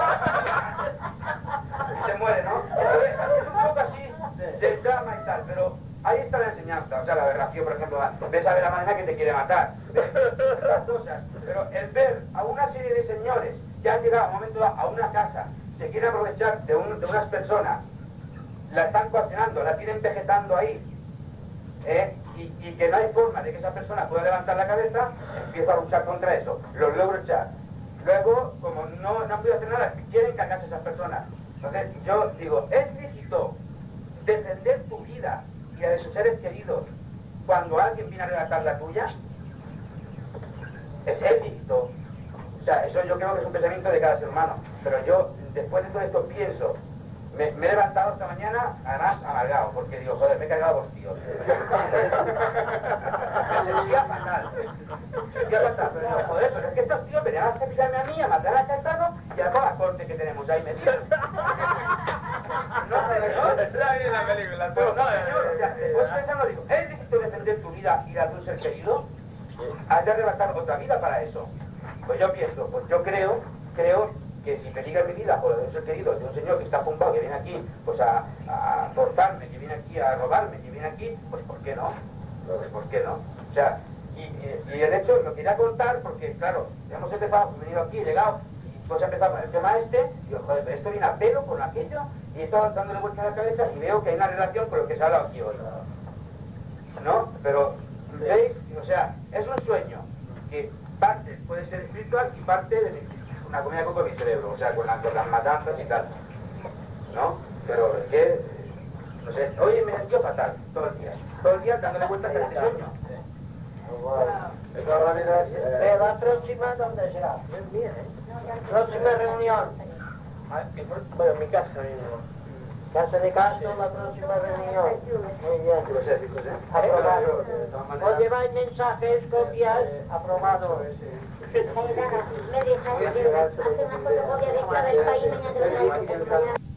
Y se muere, ¿no? Entonces, es un poco así del drama y tal, pero ahí está la enseñanza, o sea, la aberración, por ejemplo, ves a ver a Madonna que te quiere matar, las cosas, pero el ver a una serie de señores que han llegado a un momento a una casa, se quieren aprovechar de unas personas, la están coaccionando, la tienen vegetando ahí, y que no hay forma de que esa persona pueda levantar la cabeza, empiezo a luchar contra eso, los logro echar. Luego, como no han podido hacer nada, quieren cargarse a esas personas. Entonces, yo digo, ¿es lícito defender tu vida y la de sus seres queridos cuando alguien viene a relatar la tuya? Es lícito. O sea, eso yo creo que es un pensamiento de cada ser humano. Pero yo, después de todo esto, pienso, me he levantado esta mañana, además, amargado, porque digo, joder, me he cargado a dos tíos. Me sentía fatal, pero digo, joder, pero es que estos tíos venían a cepillarme a mí, a matar a Caetano y a toda la corte que tenemos ahí metidos. La película, pero no, después pensando, digo, ¿es lícito defender tu vida y la de un ser querido? Has de arrebatar otra vida para eso. Pues yo pienso, pues yo creo que si peligra mi vida por un ser querido de un señor que está apuntado, que viene aquí pues a forzarme, que viene aquí a robarme, que viene aquí, pues ¿por qué no? Pues ¿por qué no? O sea, y el hecho lo quería contar porque, claro, hemos empezado, hemos venido aquí, llegado, y pues he empezado con el tema y digo, joder, pero esto viene a pelo con aquello, y he estado dándole vuelta a la cabeza y veo que hay una relación con lo que se ha hablado aquí hoy. ¿No? Pero, ¿veis? O sea, es un sueño que parte puede ser espiritual y parte de una comida con mi cerebro, o sea, con las matanzas y tal, ¿no? Pero es que, no sé, hoy me sentí fatal, todo el día dándole vueltas a este sueño. Pero la próxima, ¿dónde será? Próxima reunión. Bueno, en mi casa mismo. Casa de Castro, la próxima reunión. Muy bien. Aprobado. Os lleváis mensajes, copias, aprobado. Me dejas hacer una fotocopia de cada país y mañana te lo traigo.